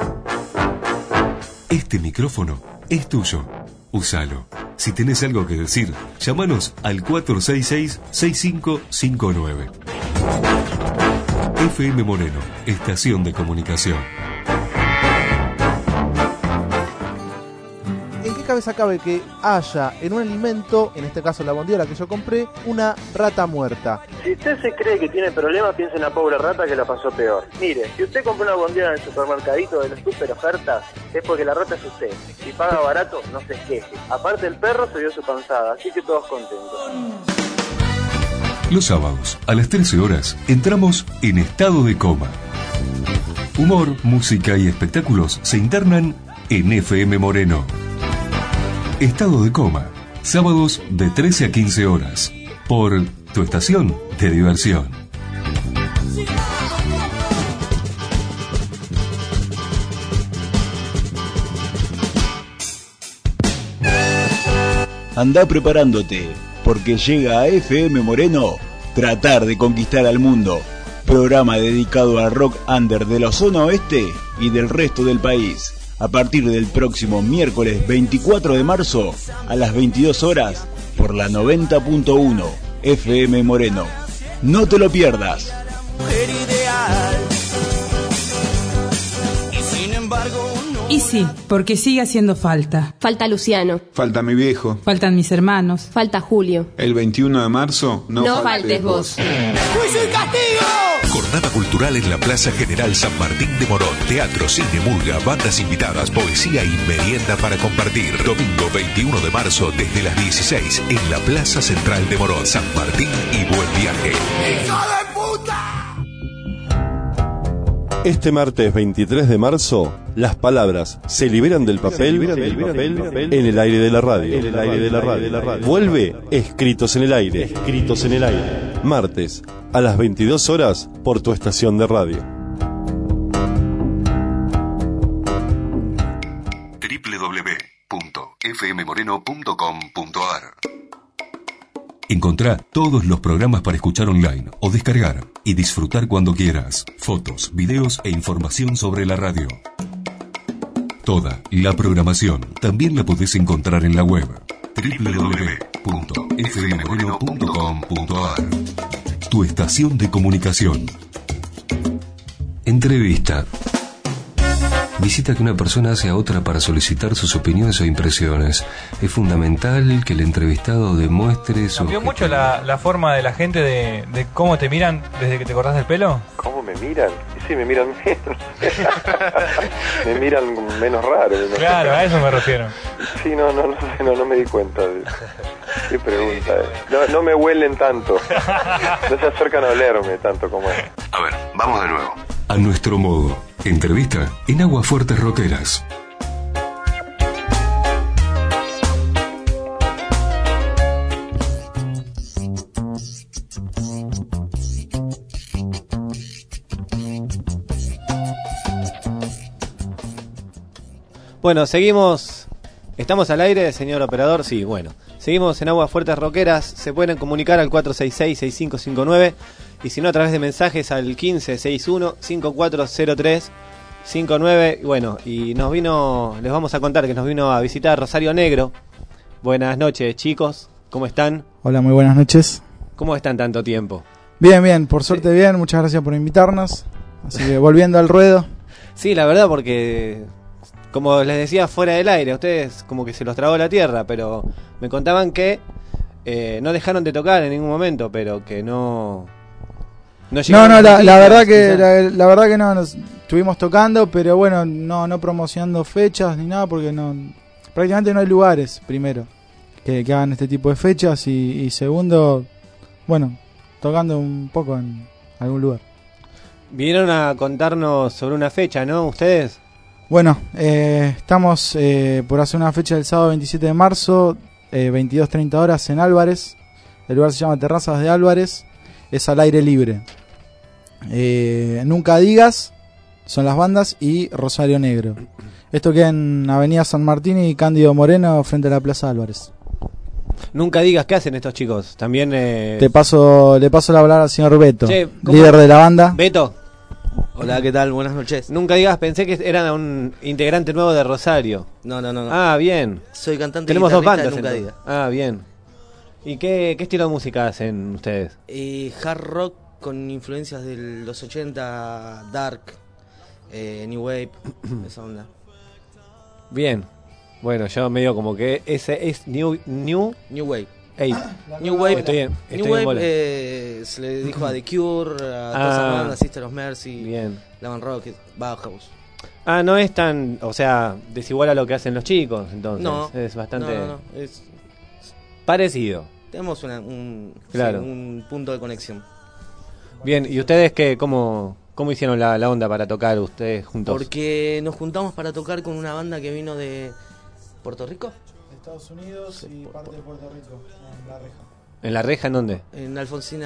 Este micrófono es tuyo. Úsalo. Si tenés algo que decir, llámanos al 466-6559. FM Moreno, estación de comunicación. ¿En qué cabeza cabe que haya en un alimento, en este caso la bondiola que yo compré, una rata muerta? Si usted se cree que tiene problemas, piense en la pobre rata que la pasó peor. Mire, si usted compró una bondiola en el supermercadito de las super ofertas, es porque la rata es usted. Si paga barato, no se queje. Aparte, el perro se dio su panzada, así que todos contentos. Los sábados, a las 13 horas, entramos en estado de coma. Humor, música y espectáculos se internan en FM Moreno. Estado de coma, sábados de 13 a 15 horas, por tu estación de diversión. Andá preparándote, porque llega a FM Moreno Tratar de Conquistar al Mundo, programa dedicado al rock under de la zona oeste y del resto del país. A partir del próximo miércoles 24 de marzo a las 22 horas por la 90.1 FM Moreno. No te lo pierdas. Y sí, porque sigue haciendo falta. Falta Luciano. Falta mi viejo. Faltan mis hermanos. Falta Julio. El 21 de marzo no faltes vos. ¡Juicio y castigo! Jornada cultural en la Plaza General San Martín de Morón. Teatro, cine, murga, bandas invitadas, poesía y merienda para compartir. Domingo 21 de marzo desde las 16 en la Plaza Central de Morón. San Martín y buen viaje. ¡Hijo de puta! Este martes 23 de marzo, las palabras se liberan del papel en el aire de la radio. Vuelve Escritos en el Aire. Martes, a las 22 horas, por tu estación de radio. www.fmmoreno.com.ar. Encontrá todos los programas para escuchar online o descargar y disfrutar cuando quieras. Fotos, videos e información sobre la radio. Toda la programación también la podés encontrar en la web www.fmmoreno.com.ar. Tu estación de comunicación. Entrevista. Visita que una persona hace a otra para solicitar sus opiniones o impresiones. Es fundamental que el entrevistado demuestre su... ¿Cambió mucho la forma de la gente de cómo te miran desde que te cortaste el pelo? ¿Cómo me miran? Sí, me miran menos. Me miran menos raro. ¿No? Claro, a eso me refiero. Sí, no me di cuenta. Qué pregunta. No me huelen tanto. No se acercan a olerme tanto como es. A ver, vamos de nuevo. A nuestro modo. Entrevista en Aguafuertes Rockeras. Bueno, seguimos. ¿Estamos al aire, señor operador? Sí, bueno. Seguimos en Aguafuertes Rockeras. Se pueden comunicar al 466-6559. Y si no, a través de mensajes al 1561-5403-59. Bueno, y les vamos a contar que nos vino a visitar Rosario Negro. Buenas noches, chicos. ¿Cómo están? Hola, muy buenas noches. ¿Cómo están tanto tiempo? Bien, por suerte bien. Muchas gracias por invitarnos. Así que volviendo al ruedo. Sí, la verdad, porque como les decía fuera del aire, a ustedes como que se los tragó la tierra, pero me contaban que no dejaron de tocar en ningún momento, pero que no... la verdad que no, nos estuvimos tocando, pero bueno, no promocionando fechas ni nada, porque prácticamente no hay lugares, primero, que hagan este tipo de fechas, y segundo, bueno, tocando un poco en algún lugar. Vinieron a contarnos sobre una fecha, ¿no? ¿Ustedes? Bueno, estamos por hacer una fecha el sábado 27 de marzo, 22:30 horas en Álvarez. El lugar se llama Terrazas de Álvarez. Es al aire libre. Nunca Digas son las bandas, y Rosario Negro. Esto queda en Avenida San Martín y Cándido Moreno, frente a la Plaza Álvarez. Nunca digas qué hacen estos chicos. También le paso la palabra al señor Beto, Che, líder de la banda. Beto. Hola, ¿qué tal? Buenas noches. Nunca digas, pensé que era un integrante nuevo de Rosario. No. Ah, bien. Soy cantante. Tenemos dos bandas. Nunca digas. Ah, bien. ¿Y qué estilo de música hacen ustedes? Hard rock con influencias de los 80, dark, new wave, esa onda. Bien. Bueno, yo medio como que ese es new wave. New Wave. Estoy New Wave se le dijo a The Cure, a todas esas bandas, Sister of Mercy, bien. Glam Rock, Bauhaus. Ah, no es tan, o sea, desigual a lo que hacen los chicos, entonces. No, es bastante no, es parecido. Tenemos un punto de conexión. Bien, ¿y ustedes cómo hicieron la onda para tocar ustedes juntos? Porque nos juntamos para tocar con una banda que vino de Puerto Rico. Estados Unidos y parte de Puerto Rico, en La Reja. ¿En La Reja en dónde? En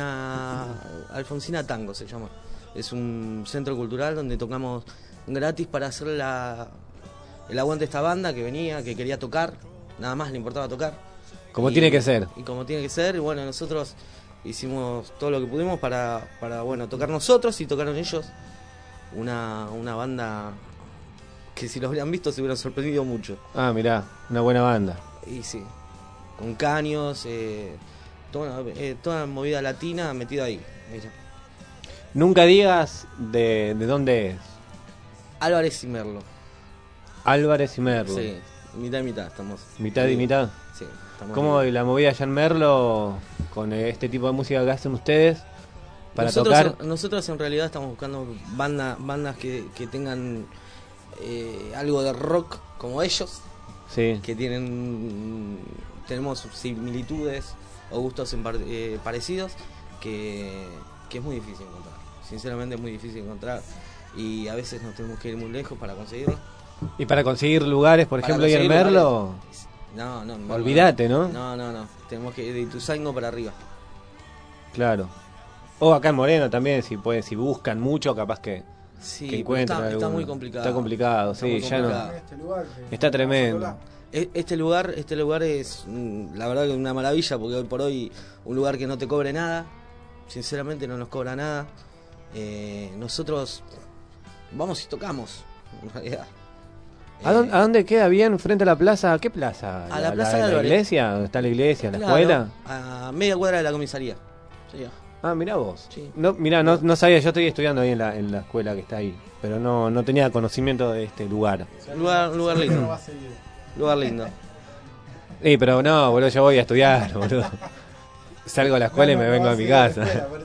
Alfonsina Tango se llama. Es un centro cultural donde tocamos gratis para hacer el aguante de esta banda que venía, que quería tocar, nada más le importaba tocar. Como tiene que ser. Y como tiene que ser, y bueno, nosotros hicimos todo lo que pudimos para bueno, tocar nosotros y tocaron ellos. Una banda que si los hubieran visto se hubieran sorprendido mucho. Ah, mirá, una buena banda. Y sí, con caños, toda la movida latina metida ahí. Mira. Nunca digas de dónde es. Álvarez y Merlo. Álvarez y Merlo. Sí, mitad y mitad estamos. ¿Mitad y mitad? Sí. ¿Cómo la movida allá en Merlo con este tipo de música que hacen ustedes para tocar? Nosotros en realidad estamos buscando bandas que tengan algo de rock como ellos. Sí. Que tenemos similitudes o gustos parecidos que es muy difícil encontrar. Sinceramente es muy difícil encontrar y a veces nos tenemos que ir muy lejos para conseguirlo. ¿Y para conseguir lugares, por ejemplo, ahí en Merlo? No. Olvídate, ¿no? No. Tenemos que ir de Ituzaingó para arriba. Claro. O acá en Moreno también, si buscan mucho, capaz que encuentran. Está muy complicado. Está complicado, sí, ya no. Está tremendo. Este lugar es la verdad que una maravilla, porque hoy por hoy un lugar que no te cobre nada, sinceramente no nos cobra nada. Nosotros vamos y tocamos, en realidad. ¿A dónde queda bien? ¿Frente a la plaza? ¿Qué plaza? A la plaza de la iglesia? ¿Dónde está la iglesia? ¿La escuela? A media cuadra de la comisaría. Sí. Ah, mirá vos. Sí. No sabía, yo estoy estudiando ahí en la escuela que está ahí, pero no tenía conocimiento de este lugar. Lugar lindo. Lugar lindo. Sí, pero no, boludo, yo voy a estudiar, boludo. Salgo a la escuela y me vengo a mi casa.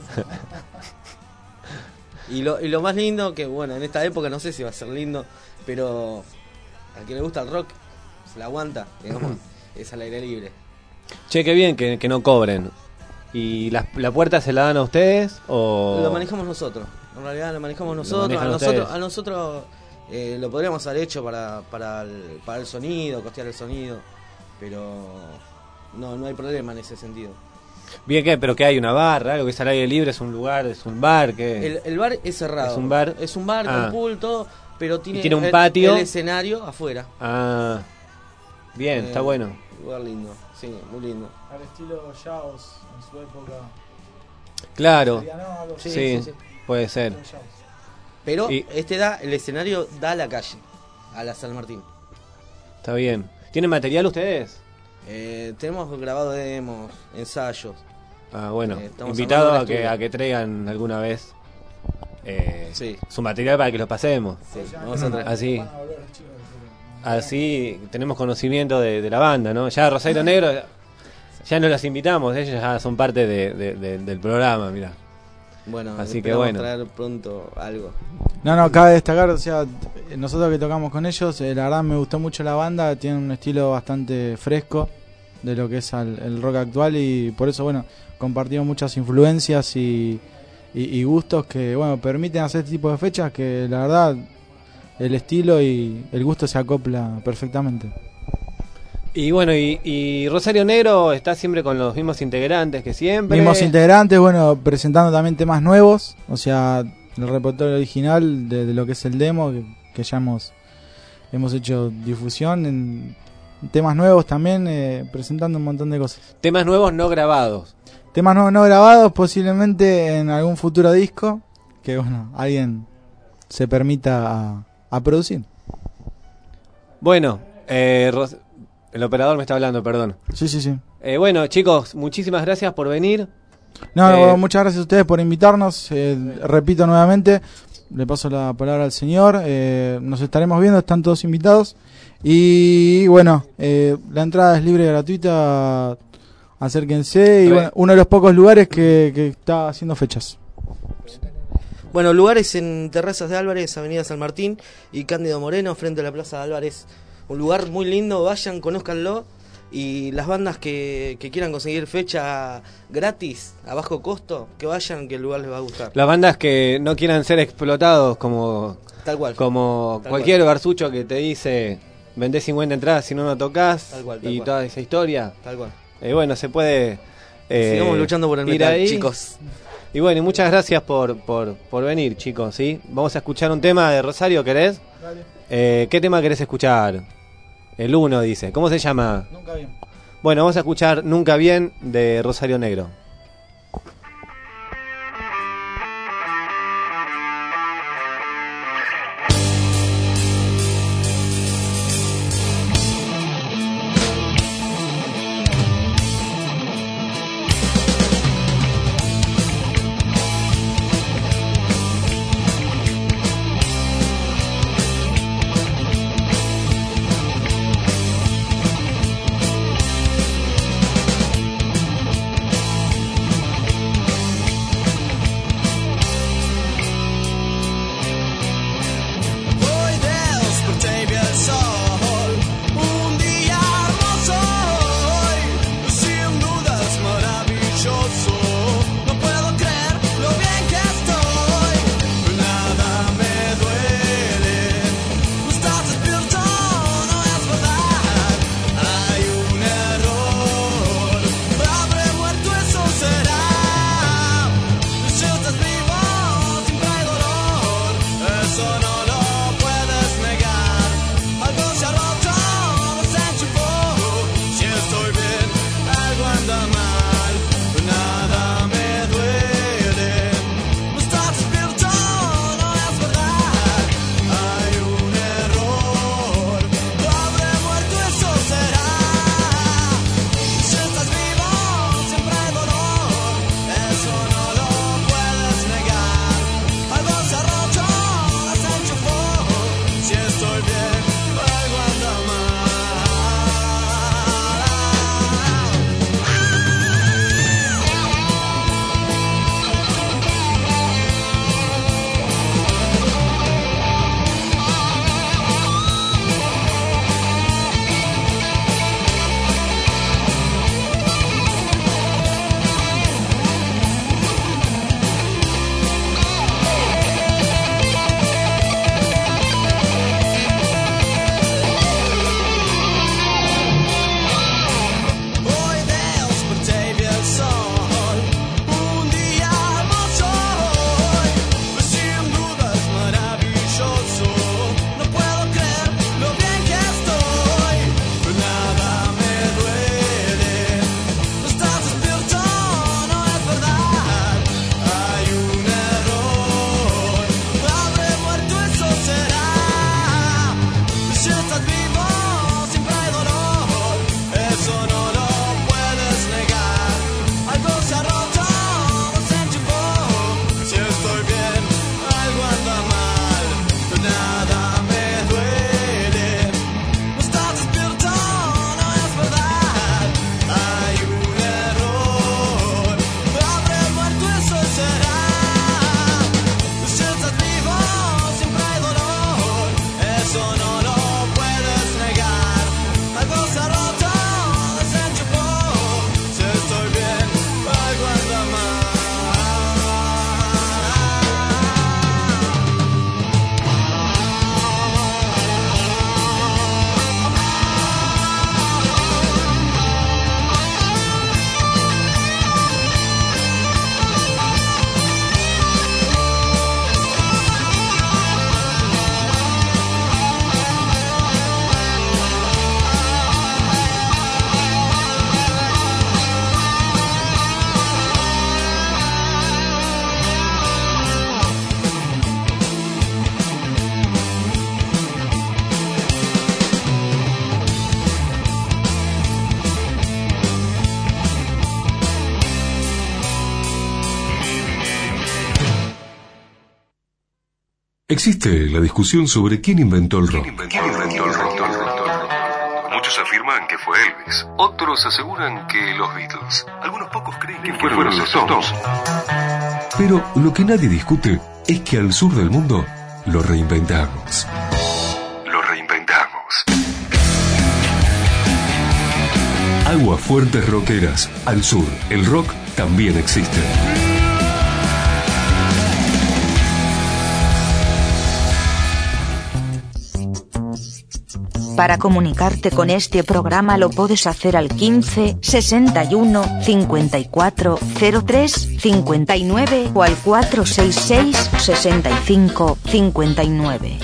Y lo más lindo, que bueno, en esta época no sé si va a ser lindo, pero al que le gusta el rock, se la aguanta, digamos, es al aire libre. Che, qué bien que no cobren. ¿Y la puerta se la dan a ustedes o...? Lo manejamos nosotros, en realidad lo manejamos nosotros. A nosotros lo podríamos haber hecho para el sonido, costear el sonido, pero no hay problema en ese sentido. Bien, ¿qué? ¿Pero qué hay? ¿Una barra? ¿Algo que es al aire libre? ¿Es un lugar? ¿Es un bar? ¿Qué? El bar es cerrado. ¿Es un bar? Es un bar con pool, todo, pero tiene un patio. El escenario afuera. Ah, bien, está bueno. Lugar lindo, sí, muy lindo. Al estilo Jaws en su época. Claro, sí, puede ser. Pero el escenario da a la calle, a la San Martín. Está bien. ¿Tienen material ustedes? Tenemos grabado demos, ensayos. Ah, bueno, invitado a que traigan alguna vez su material para que los pasemos. Sí, vamos a traer. Así tenemos conocimiento de la banda, ¿no? Ya Rosario Negro, ya no las invitamos, ellos ya son parte del programa, mirá. Bueno, así que bueno. Traer pronto algo. No, cabe destacar, o sea, nosotros que tocamos con ellos, la verdad me gustó mucho la banda, tienen un estilo bastante fresco de lo que es el rock actual y por eso, bueno, compartimos muchas influencias y gustos que, bueno, permiten hacer este tipo de fechas que la verdad el estilo y el gusto se acopla perfectamente. Y bueno, y Rosario Negro está siempre con los mismos integrantes que siempre. Mismos integrantes, bueno, presentando también temas nuevos, o sea, el repertorio original de lo que es el demo, que ya hemos hecho difusión temas nuevos también, presentando un montón de cosas. Temas nuevos no grabados. Temas nuevos no grabados, posiblemente en algún futuro disco, que bueno, alguien se permita a producir. Bueno, el operador me está hablando, perdón. Sí. Bueno, chicos, muchísimas gracias por venir. No, muchas gracias a ustedes por invitarnos. Repito nuevamente, le paso la palabra al señor. Nos estaremos viendo, están todos invitados. Y bueno, la entrada es libre y gratuita. Acérquense. Y bueno, uno de los pocos lugares que está haciendo fechas. Bueno, lugares en Terrazas de Álvarez, Avenida San Martín y Cándido Moreno, frente a la Plaza de Álvarez. Un lugar muy lindo, vayan, conózcanlo. Y las bandas que quieran conseguir fecha gratis, a bajo costo, que vayan, que el lugar les va a gustar. Las bandas que no quieran ser explotados como tal cual, como tal cualquier cual. Garzucho que te dice vendés 50 entradas si no tocas, tal cual. Toda esa historia. Tal cual. Bueno, se puede sigamos luchando por el metal, ahí, chicos. Y bueno, y muchas gracias por venir, chicos, ¿sí? Vamos a escuchar un tema de Rosario, ¿querés? Dale. ¿Qué tema querés escuchar? El 1 dice. ¿Cómo se llama? Nunca Bien. Bueno, vamos a escuchar Nunca Bien de Rosario Negro. Existe la discusión sobre quién inventó el rock. Muchos afirman que fue Elvis, otros aseguran que los Beatles. Algunos pocos creen que fueron los Stones. Pero lo que nadie discute es que al sur del mundo lo reinventamos. Aguas fuertes rockeras. Al sur, el rock también existe. Para comunicarte con este programa lo puedes hacer al 15 61 54 03 59 o al 466 65 59.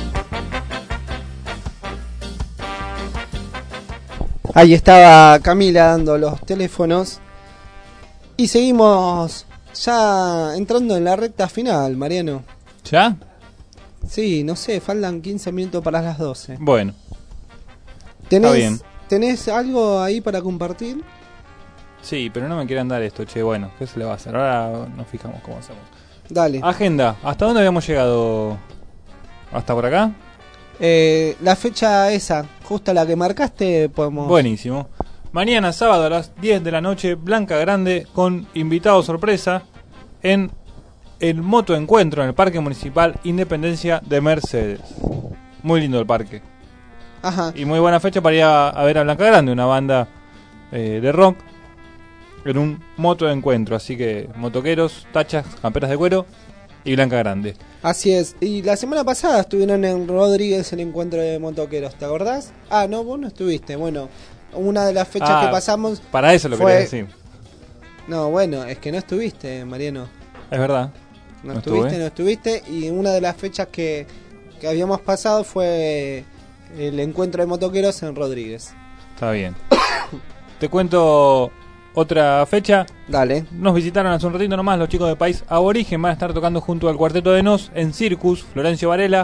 Ahí estaba Camila dando los teléfonos. Y seguimos ya entrando en la recta final, Mariano. ¿Ya? Sí, no sé, faltan 15 minutos para las 12. Bueno. Está bien. ¿Tenés algo ahí para compartir? Sí, pero no me quieran dar esto, che. Bueno, ¿qué se le va a hacer? Ahora nos fijamos cómo hacemos. Dale. Agenda. ¿Hasta dónde habíamos llegado? ¿Hasta por acá? La fecha esa, justo la que marcaste, podemos... Buenísimo. Mañana sábado a las 10 de la noche, Blanca Grande con invitado sorpresa en el motoencuentro en el Parque Municipal Independencia de Mercedes. Muy lindo el parque. Ajá. Y muy buena fecha para ir a ver a Blanca Grande, una banda de rock en un motoencuentro. Así que motoqueros, tachas, camperas de cuero y Blanca Grande. Así es. Y la semana pasada estuvieron en Rodríguez el encuentro de motoqueros, ¿te acordás? Ah, no, vos no estuviste. Bueno, una de las fechas que pasamos... Para eso lo quería decir. No, bueno, es que no estuviste, Mariano. Es verdad. No estuviste. Y una de las fechas que habíamos pasado fue el encuentro de motoqueros en Rodríguez. Está bien. Te cuento otra fecha. Dale. Nos visitaron hace un ratito nomás los chicos de País Aborigen. Van a estar tocando junto al Cuarteto de Nos en Circus, Florencio Varela,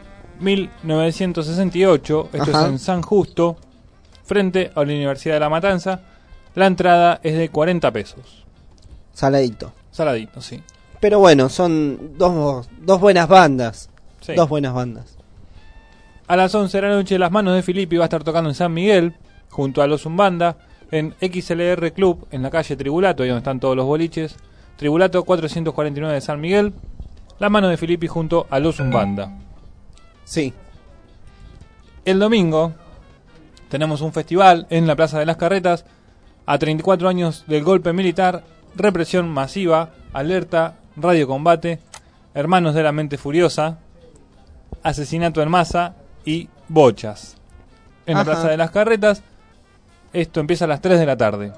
1968. Esto es en San Justo, frente a la Universidad de La Matanza. La entrada es de 40 pesos. Saladito, sí. Pero bueno, son dos buenas bandas. Sí. Dos buenas bandas. A las 11 de la noche, Las Manos de Filippi va a estar tocando en San Miguel, junto a Los Umbanda, en XLR Club, en la calle Tribulato, ahí donde están todos los boliches. Tribulato 449 de San Miguel. Las Manos de Filippi junto a Los Umbanda. Sí. El domingo tenemos un festival en la Plaza de las Carretas. A 34 años del golpe militar, represión masiva, alerta, radiocombate, Hermanos de la Mente Furiosa, asesinato en masa y bochas. En la Plaza de las Carretas. Esto empieza a las 3 de la tarde.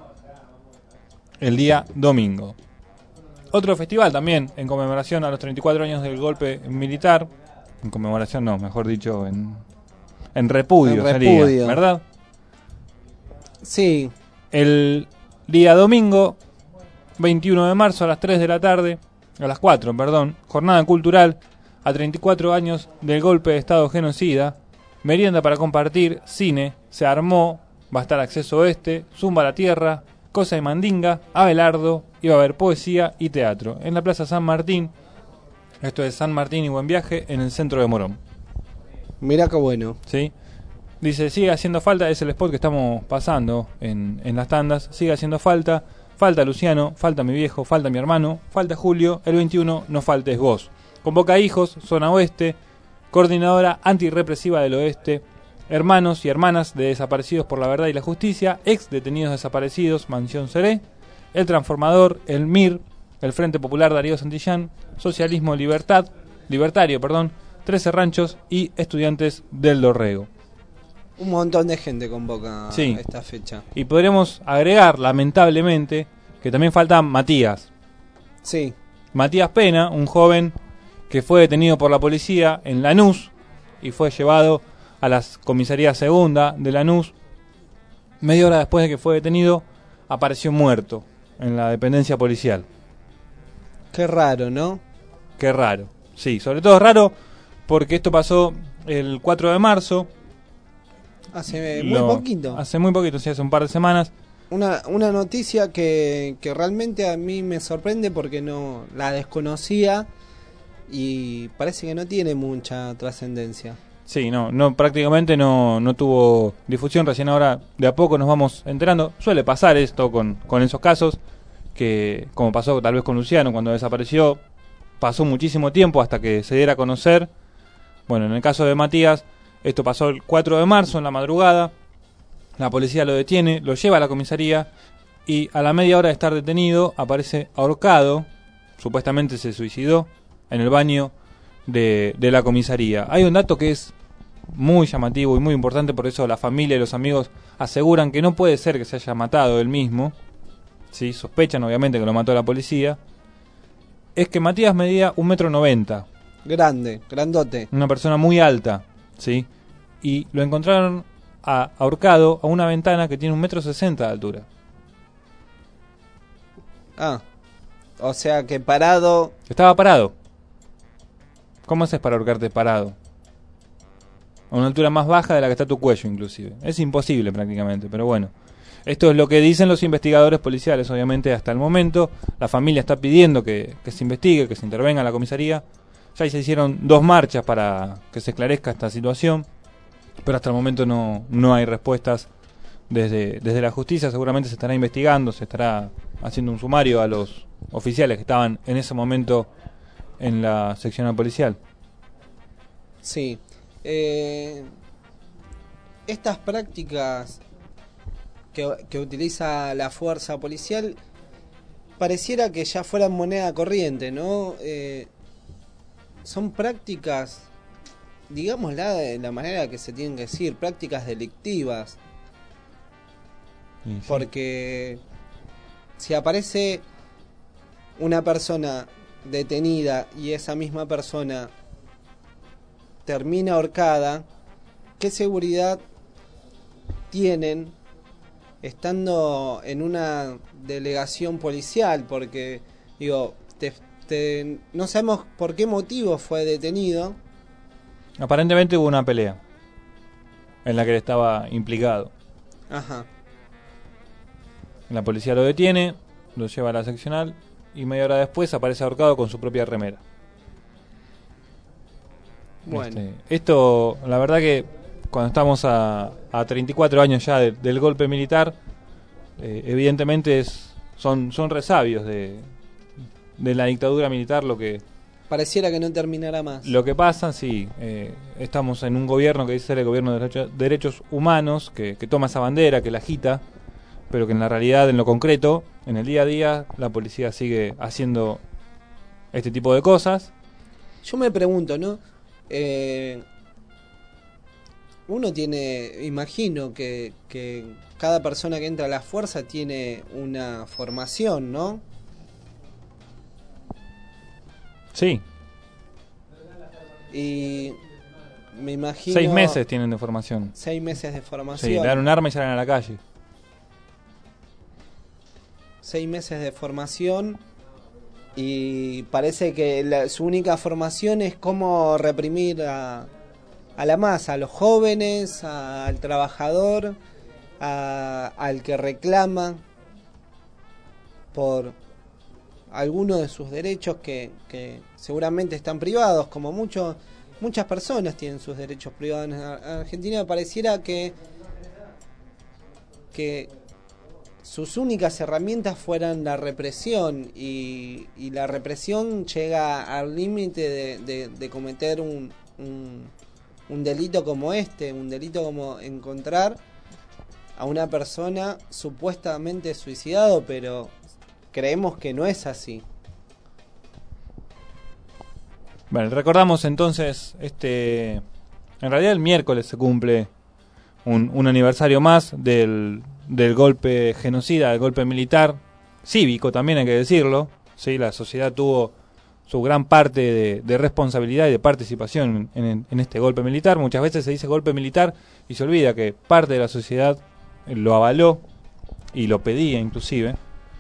El día domingo. Otro festival también en conmemoración a los 34 años del golpe militar. En conmemoración no, mejor dicho, en repudio sería, ¿verdad? Sí. El día domingo, 21 de marzo a las 3 de la tarde, a las 4, perdón, jornada cultural a 34 años del golpe de Estado genocida, merienda para compartir, cine, se armó, va a estar Acceso Oeste, Zumba a la Tierra, Cosa y Mandinga, Abelardo, y va a haber poesía y teatro en la Plaza San Martín. Esto es San Martín y Buen Viaje, en el centro de Morón. Mirá qué bueno. Sí. Dice, sigue haciendo falta, es el spot que estamos pasando en las tandas, sigue haciendo falta, falta Luciano, falta mi viejo, falta mi hermano, falta Julio, el 21 no faltes vos. Convoca hijos, zona oeste, coordinadora antirrepresiva del oeste, hermanos y hermanas de desaparecidos por la verdad y la justicia, ex detenidos desaparecidos, Mansión Seré, El Transformador, el MIR, el Frente Popular Darío Santillán, Socialismo Libertario, 13 ranchos y estudiantes del Dorrego. Un montón de gente convoca esta fecha. Y podríamos agregar, lamentablemente, que también falta Matías. Sí. Matías Pena, un joven que fue detenido por la policía en Lanús y fue llevado a la comisaría segunda de Lanús. Media hora después de que fue detenido, apareció muerto en la dependencia policial. Qué raro, ¿no? Qué raro. Sí, sobre todo raro porque esto pasó el 4 de marzo. Hace muy poquito. Hace muy poquito, sí, hace un par de semanas. Una noticia que realmente a mí me sorprende porque no la desconocía. y parece que no tiene mucha trascendencia. Sí, no prácticamente no tuvo difusión. Recién ahora de a poco nos vamos enterando. Suele pasar esto con esos casos, que como pasó tal vez con Luciano cuando desapareció, pasó muchísimo tiempo hasta que se diera a conocer. Bueno, en el caso de Matías, esto pasó el 4 de marzo en la madrugada. La policía lo detiene, lo lleva a la comisaría y a la media hora de estar detenido aparece ahorcado. Supuestamente se suicidó en el baño de la comisaría. Hay un dato que es muy llamativo y muy importante, por eso la familia y los amigos aseguran que no puede ser que se haya matado él mismo. ¿Sí? Sospechan obviamente que lo mató la policía. Es que Matías medía 1,90 m. Grande, grandote. Una persona muy alta, ¿sí? Y lo encontraron ahorcado a una ventana que tiene 1,60 m de altura. O sea que parado... Estaba parado. ¿Cómo haces para ahorcarte parado? A una altura más baja de la que está tu cuello, inclusive. Es imposible prácticamente, pero bueno. Esto es lo que dicen los investigadores policiales, obviamente, hasta el momento. La familia está pidiendo que se investigue, que se intervenga en la comisaría. Ya se hicieron 2 marchas para que se esclarezca esta situación, pero hasta el momento no hay respuestas desde la justicia. Seguramente se estará investigando, se estará haciendo un sumario a los oficiales que estaban en ese momento en la seccional policial. Sí. Estas prácticas que utiliza la fuerza policial pareciera que ya fueran moneda corriente, ¿no? Son prácticas, digámosla de la manera que se tienen que decir, prácticas delictivas. Sí. Porque si aparece una persona detenida y esa misma persona termina ahorcada, ¿qué seguridad tienen estando en una delegación policial? Porque, digo, no sabemos por qué motivo fue detenido. Aparentemente hubo una pelea en la que él estaba implicado. Ajá. La policía lo detiene, lo lleva a la seccional y media hora después aparece ahorcado con su propia remera. Bueno. Esto, la verdad que cuando estamos a 34 años ya del golpe militar, evidentemente son resabios de la dictadura militar lo que... Pareciera que no terminará más. Lo que pasa, sí, estamos en un gobierno que dice ser el gobierno de derechos humanos, que toma esa bandera, que la agita, pero que en la realidad, en lo concreto, en el día a día, la policía sigue haciendo este tipo de cosas. Yo me pregunto, ¿no? Uno imagino que cada persona que entra a la fuerza tiene una formación, ¿no? Sí. Y me imagino... 6 meses tienen de formación. 6 meses de formación. Sí, le dan un arma y salen a la calle. 6 meses de formación y parece que su única formación es cómo reprimir a la masa, a los jóvenes, al trabajador, al que reclama por algunos de sus derechos que seguramente están privados, como muchas personas tienen sus derechos privados en Argentina. Pareciera que sus únicas herramientas fueran la represión y la represión llega al límite de cometer un delito como un delito como encontrar a una persona supuestamente suicidado, pero creemos que no es así. Bueno, recordamos entonces, en realidad el miércoles se cumple un aniversario más del golpe genocida, del golpe militar, cívico también hay que decirlo, ¿sí? La sociedad tuvo su gran parte de responsabilidad y de participación en este golpe militar. Muchas veces se dice golpe militar y se olvida que parte de la sociedad lo avaló y lo pedía inclusive.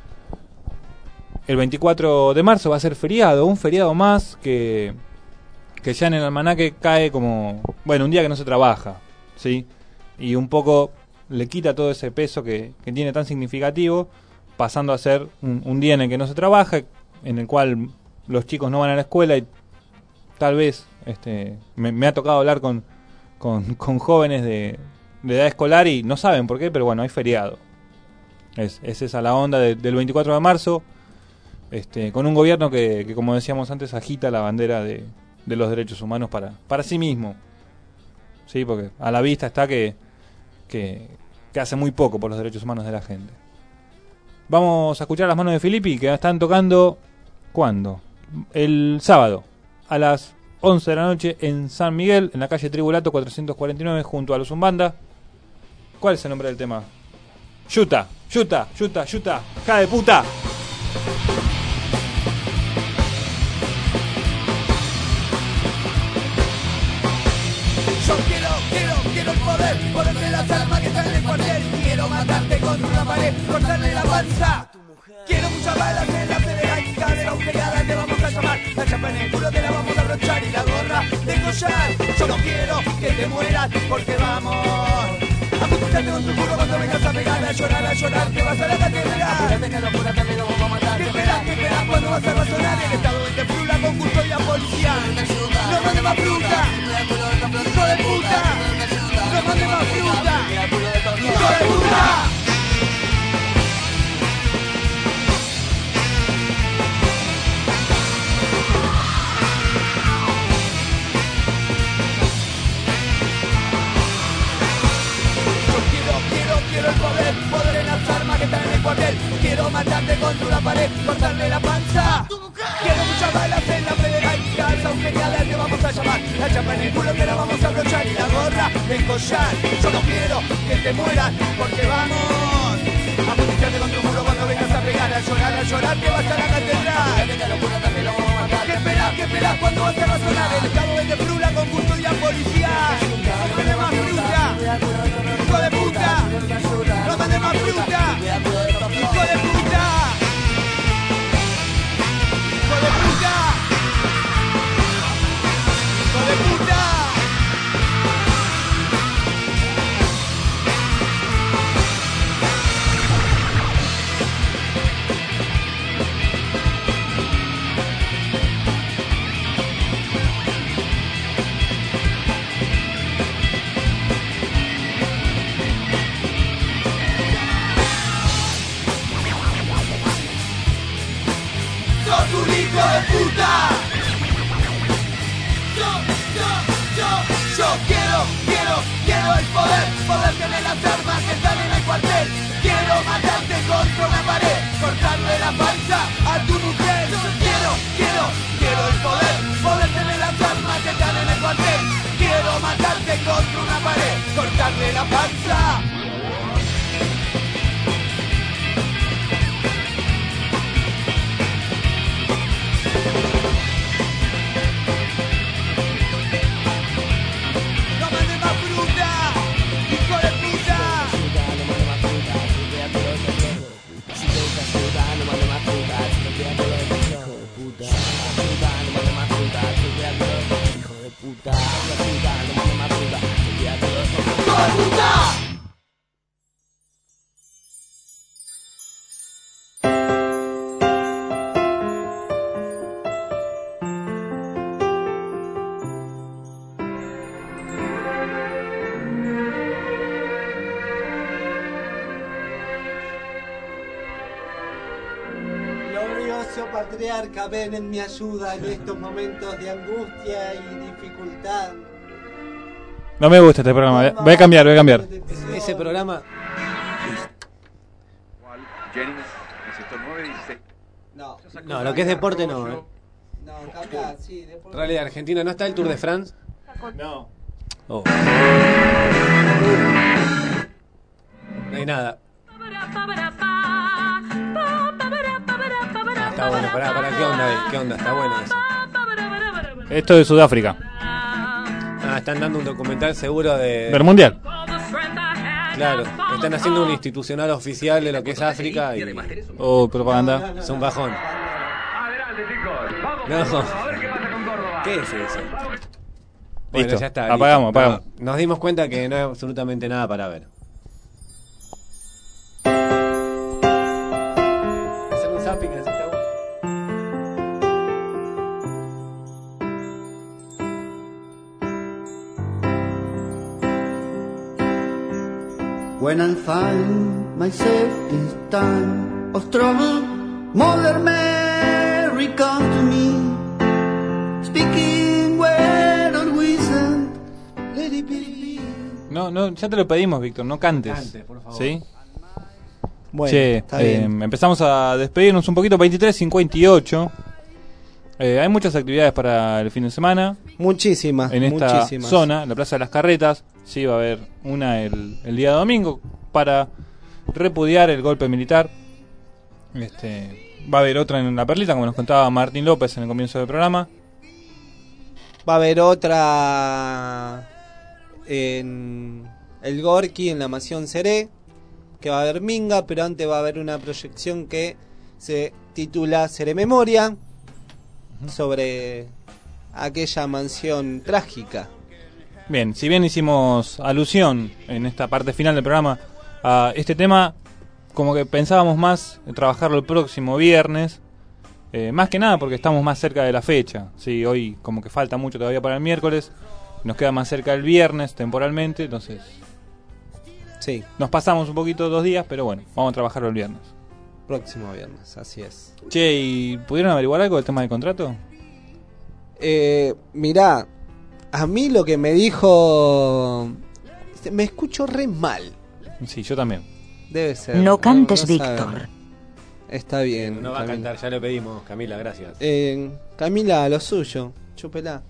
El 24 de marzo va a ser feriado, un feriado más que ya en el almanaque cae como, bueno, un día que no se trabaja, ¿sí? Y un poco le quita todo ese peso que tiene tan significativo, pasando a ser un día en el que no se trabaja, en el cual los chicos no van a la escuela y tal vez, me ha tocado hablar con jóvenes de edad escolar y no saben por qué, pero bueno, hay feriado. Es esa la onda del 24 de marzo, con un gobierno que como decíamos antes, agita la bandera de los derechos humanos para sí mismo. Sí, porque a la vista está que hace muy poco por los derechos humanos de la gente. Vamos a escuchar las manos de Filippi, que están tocando, ¿cuándo? El sábado, a las 11 de la noche en San Miguel, en la calle Tribulato 449, junto a los Umbanda. ¿Cuál es el nombre del tema? Yuta, yuta, yuta, yuta, ¡hija de puta! Yo quiero el poder, ponerme las armas que están en el cuartel. Quiero matarte contra una pared, cortarle la panza. Quiero muchas balas en la federal y cadera agujereada te vamos a llamar. La chapa en el culo te la vamos a abrochar y la gorra de collar. Yo no quiero que te mueras porque vamos a putearte con tu culo cuando vengas a pegar, a llorar, te vas a la catedral. Apúrate, que lo vamos a matar. ¿Qué esperas cuando vas a razonar? El estado de frula con custodia policial. No mande más fruta, hijo de puta. No mande más fruta, hijo de puta. Quiero el poder en las armas que están en el cuartel. Quiero matarte contra una pared, cortarle la panza. Quiero muchas balas en la federal y casa agujereada te vamos a llamar. La chapa en el culo te la vamos a abrochar y la gorra del collar. Yo no quiero que te mueras porque vamos a putearte contra un muro cuando vengas a pegar, a llorar te vas a la catedral. ¿Qué esperas cuando vas a razonar? El estado de frula con custodia policial. No mande más fruta, hijo de puta. No mande más fruta, hijo de puta. Hijo de puta. Hijo de puta. ¡Hijo de puta! Yo quiero el poder tener las armas que están en el cuartel. Quiero matarte contra una pared, cortarle la panza a tu mujer. Quiero el poder tener las armas que están en el cuartel. Quiero matarte contra una pared, cortarle la panza. Patriarca, ven en mi ayuda en estos momentos de angustia y dificultad. No me gusta este programa, voy a cambiar. Ese programa... Jennings, el sector 9 dice... No, lo que es deporte no, No, acá, sí, deporte. Rally de Argentina, ¿no está el Tour de France? No. Oh. No hay nada. Está bueno, pará, ¿qué onda? Está bueno eso. Esto de Sudáfrica. Están dando un documental seguro del Mundial. Claro, están haciendo un institucional oficial de lo que es África y... Oh, propaganda. Es un bajón. Adelante, chicos. Vamos No. a ver qué pasa con Córdoba. ¿Qué es eso? Listo, Bueno, ya está. apagamos. No, nos dimos cuenta que no hay absolutamente nada para ver. Hacer un zapping así está bueno. When I find myself in time of trouble, Mother Mary comes to me, speaking word of wisdom, let it be. No, ya te lo pedimos, Víctor, no cantes. Cante, por favor. ¿Sí? Bueno, che, está bien. empezamos a despedirnos un poquito, 23:58. Hay muchas actividades para el fin de semana. Muchísimas. En esta muchísimas. zona, en la Plaza de las Carretas. Sí, va a haber una el día domingo para repudiar el golpe militar. Va a haber otra en La Perlita, como nos contaba Martín López en el comienzo del programa. Va a haber otra en el Gorki, en la Mansión Seré, que va a haber minga, pero antes va a haber una proyección que se titula Seré Memoria, sobre aquella mansión trágica. Bien, si bien hicimos alusión en esta parte final del programa a este tema, como que pensábamos más en trabajarlo el próximo viernes, más que nada porque estamos más cerca de la fecha. Sí, hoy como que falta mucho todavía para el miércoles, nos queda más cerca el viernes temporalmente, entonces sí, nos pasamos un poquito 2 días, pero bueno, vamos a trabajarlo el viernes. Próximo viernes, así es. Che, ¿y pudieron averiguar algo del tema del contrato? Mirá, a mí lo que me dijo... Me escucho re mal. Sí, yo también. Debe ser. No cantes, no Víctor. sabe. Está bien. No va a cantar, ya le pedimos, Camila, gracias. Camila, lo suyo, chúpela.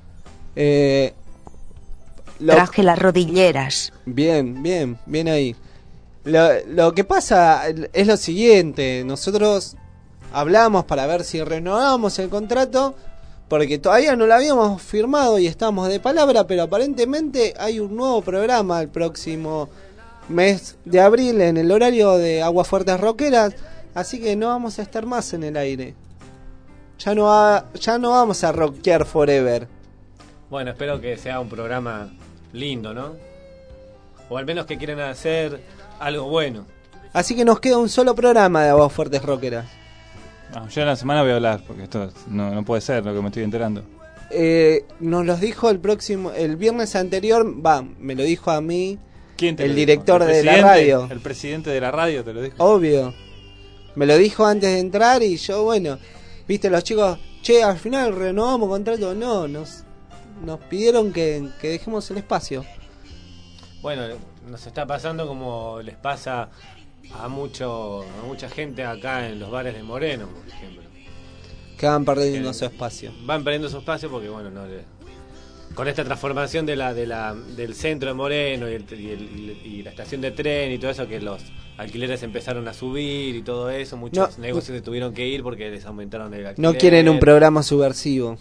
Traje las rodilleras. Bien ahí. Lo que pasa es lo siguiente, nosotros hablamos para ver si renovábamos el contrato, porque todavía no lo habíamos firmado y estamos de palabra, pero aparentemente hay un nuevo programa el próximo mes de abril en el horario de Aguafuertes Rockeras, así que no vamos a estar más en el aire. Ya no vamos a rockear forever. Bueno, espero que sea un programa lindo, ¿no? O al menos que quieran hacer algo bueno. Así que nos queda un solo programa de Aguafuertes Rockeras. No, yo en la semana voy a hablar, porque esto no puede ser lo que me estoy enterando. Nos los dijo el viernes anterior, me lo dijo a mí. ¿Quién te el lo director dijo? de la radio. El presidente de la radio te lo dijo. Obvio. Me lo dijo antes de entrar y yo, bueno, viste los chicos, che, al final renovamos contrato. No, nos pidieron que dejemos el espacio. Bueno, nos está pasando como les pasa a mucha gente acá en los bares de Moreno, por ejemplo. Que van perdiendo su espacio. Van perdiendo su espacio porque, bueno, con esta transformación del centro de Moreno y la estación de tren y todo eso, que los alquileres empezaron a subir y todo eso, muchos negocios se tuvieron que ir porque les aumentaron el alquiler. No quieren un programa subversivo.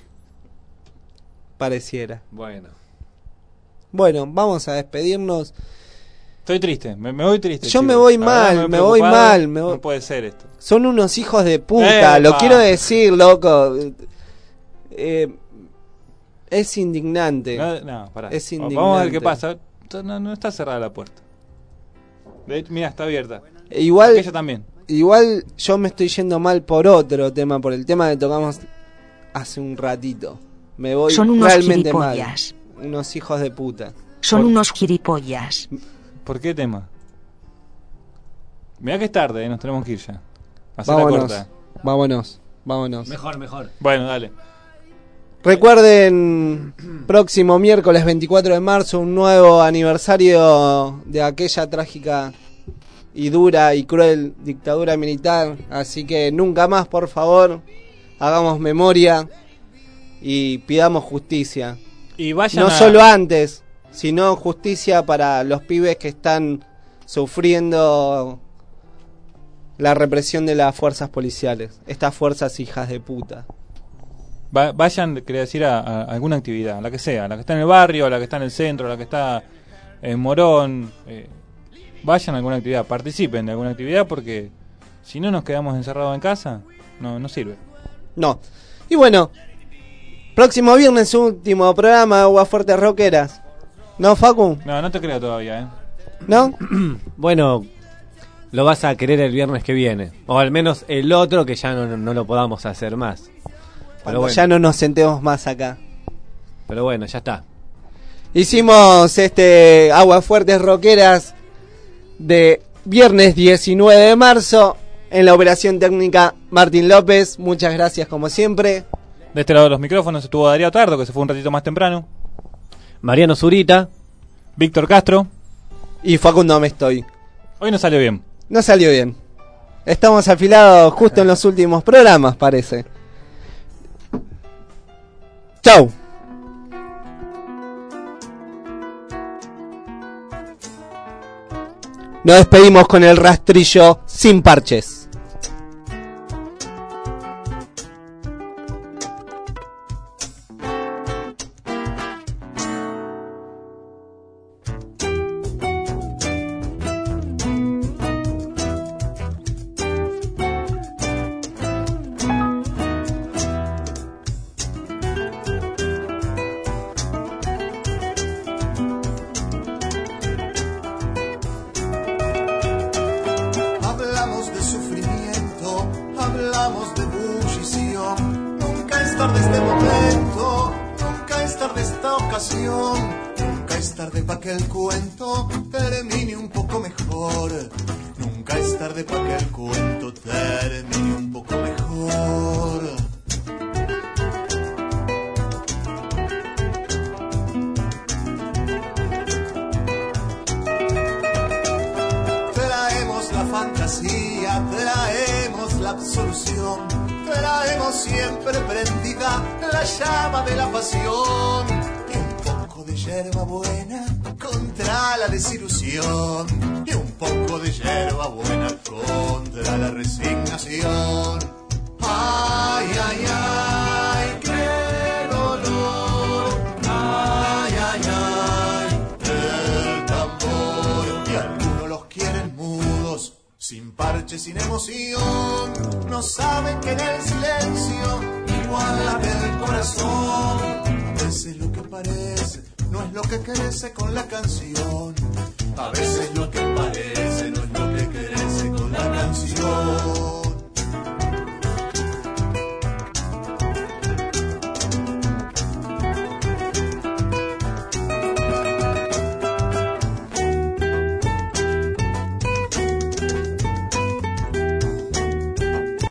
Pareciera. Bueno, vamos a despedirnos. Estoy triste, me voy triste. Yo me voy mal, me voy mal. No puede ser esto. Son unos hijos de puta, lo quiero decir, loco. Es indignante. No, pará. Es indignante. Vamos a ver qué pasa. No está cerrada la puerta. Mira, está abierta. Igual, ella también. Igual yo me estoy yendo mal por otro tema, por el tema que tocamos hace un ratito. Me voy Son unos realmente gilipollas. mal. Unos hijos de puta. Son unos gilipollas. ¿Por qué tema? Mirá que es tarde, nos tenemos que ir ya. Vámonos. Mejor. Bueno, dale. Recuerden, próximo miércoles 24 de marzo, un nuevo aniversario de aquella trágica y dura y cruel dictadura militar. Así que nunca más, por favor, hagamos memoria y pidamos justicia. Y vayan no solo antes, sino justicia para los pibes que están sufriendo la represión de las fuerzas policiales. Estas fuerzas hijas de puta. Vayan, quería decir, a alguna actividad, la que sea, la que está en el barrio, la que está en el centro, la que está en Morón. Vayan a alguna actividad, participen de alguna actividad, porque si no nos quedamos encerrados en casa, no sirve. No. Y bueno, próximo viernes, último programa de Aguafuertes Rockeras. ¿No, Facu? No te creo todavía, ¿No? Bueno, lo vas a querer el viernes que viene. O al menos el otro, que ya no lo podamos hacer más. Pero bueno, ya no nos sentemos más acá. Pero bueno, ya está. Hicimos Aguafuertes Rockeras de viernes 19 de marzo. En la operación técnica, Martín López. Muchas gracias como siempre. De este lado de los micrófonos estuvo Darío Tardo, que se fue un ratito más temprano. Mariano Zurita. Víctor Castro. Y Facundo Mestoy. Hoy no salió bien. No salió bien. Estamos afilados justo en los últimos programas, parece. Chau. Nos despedimos con el rastrillo sin parches. Con la canción, a veces lo que parece no es lo que crece con la canción.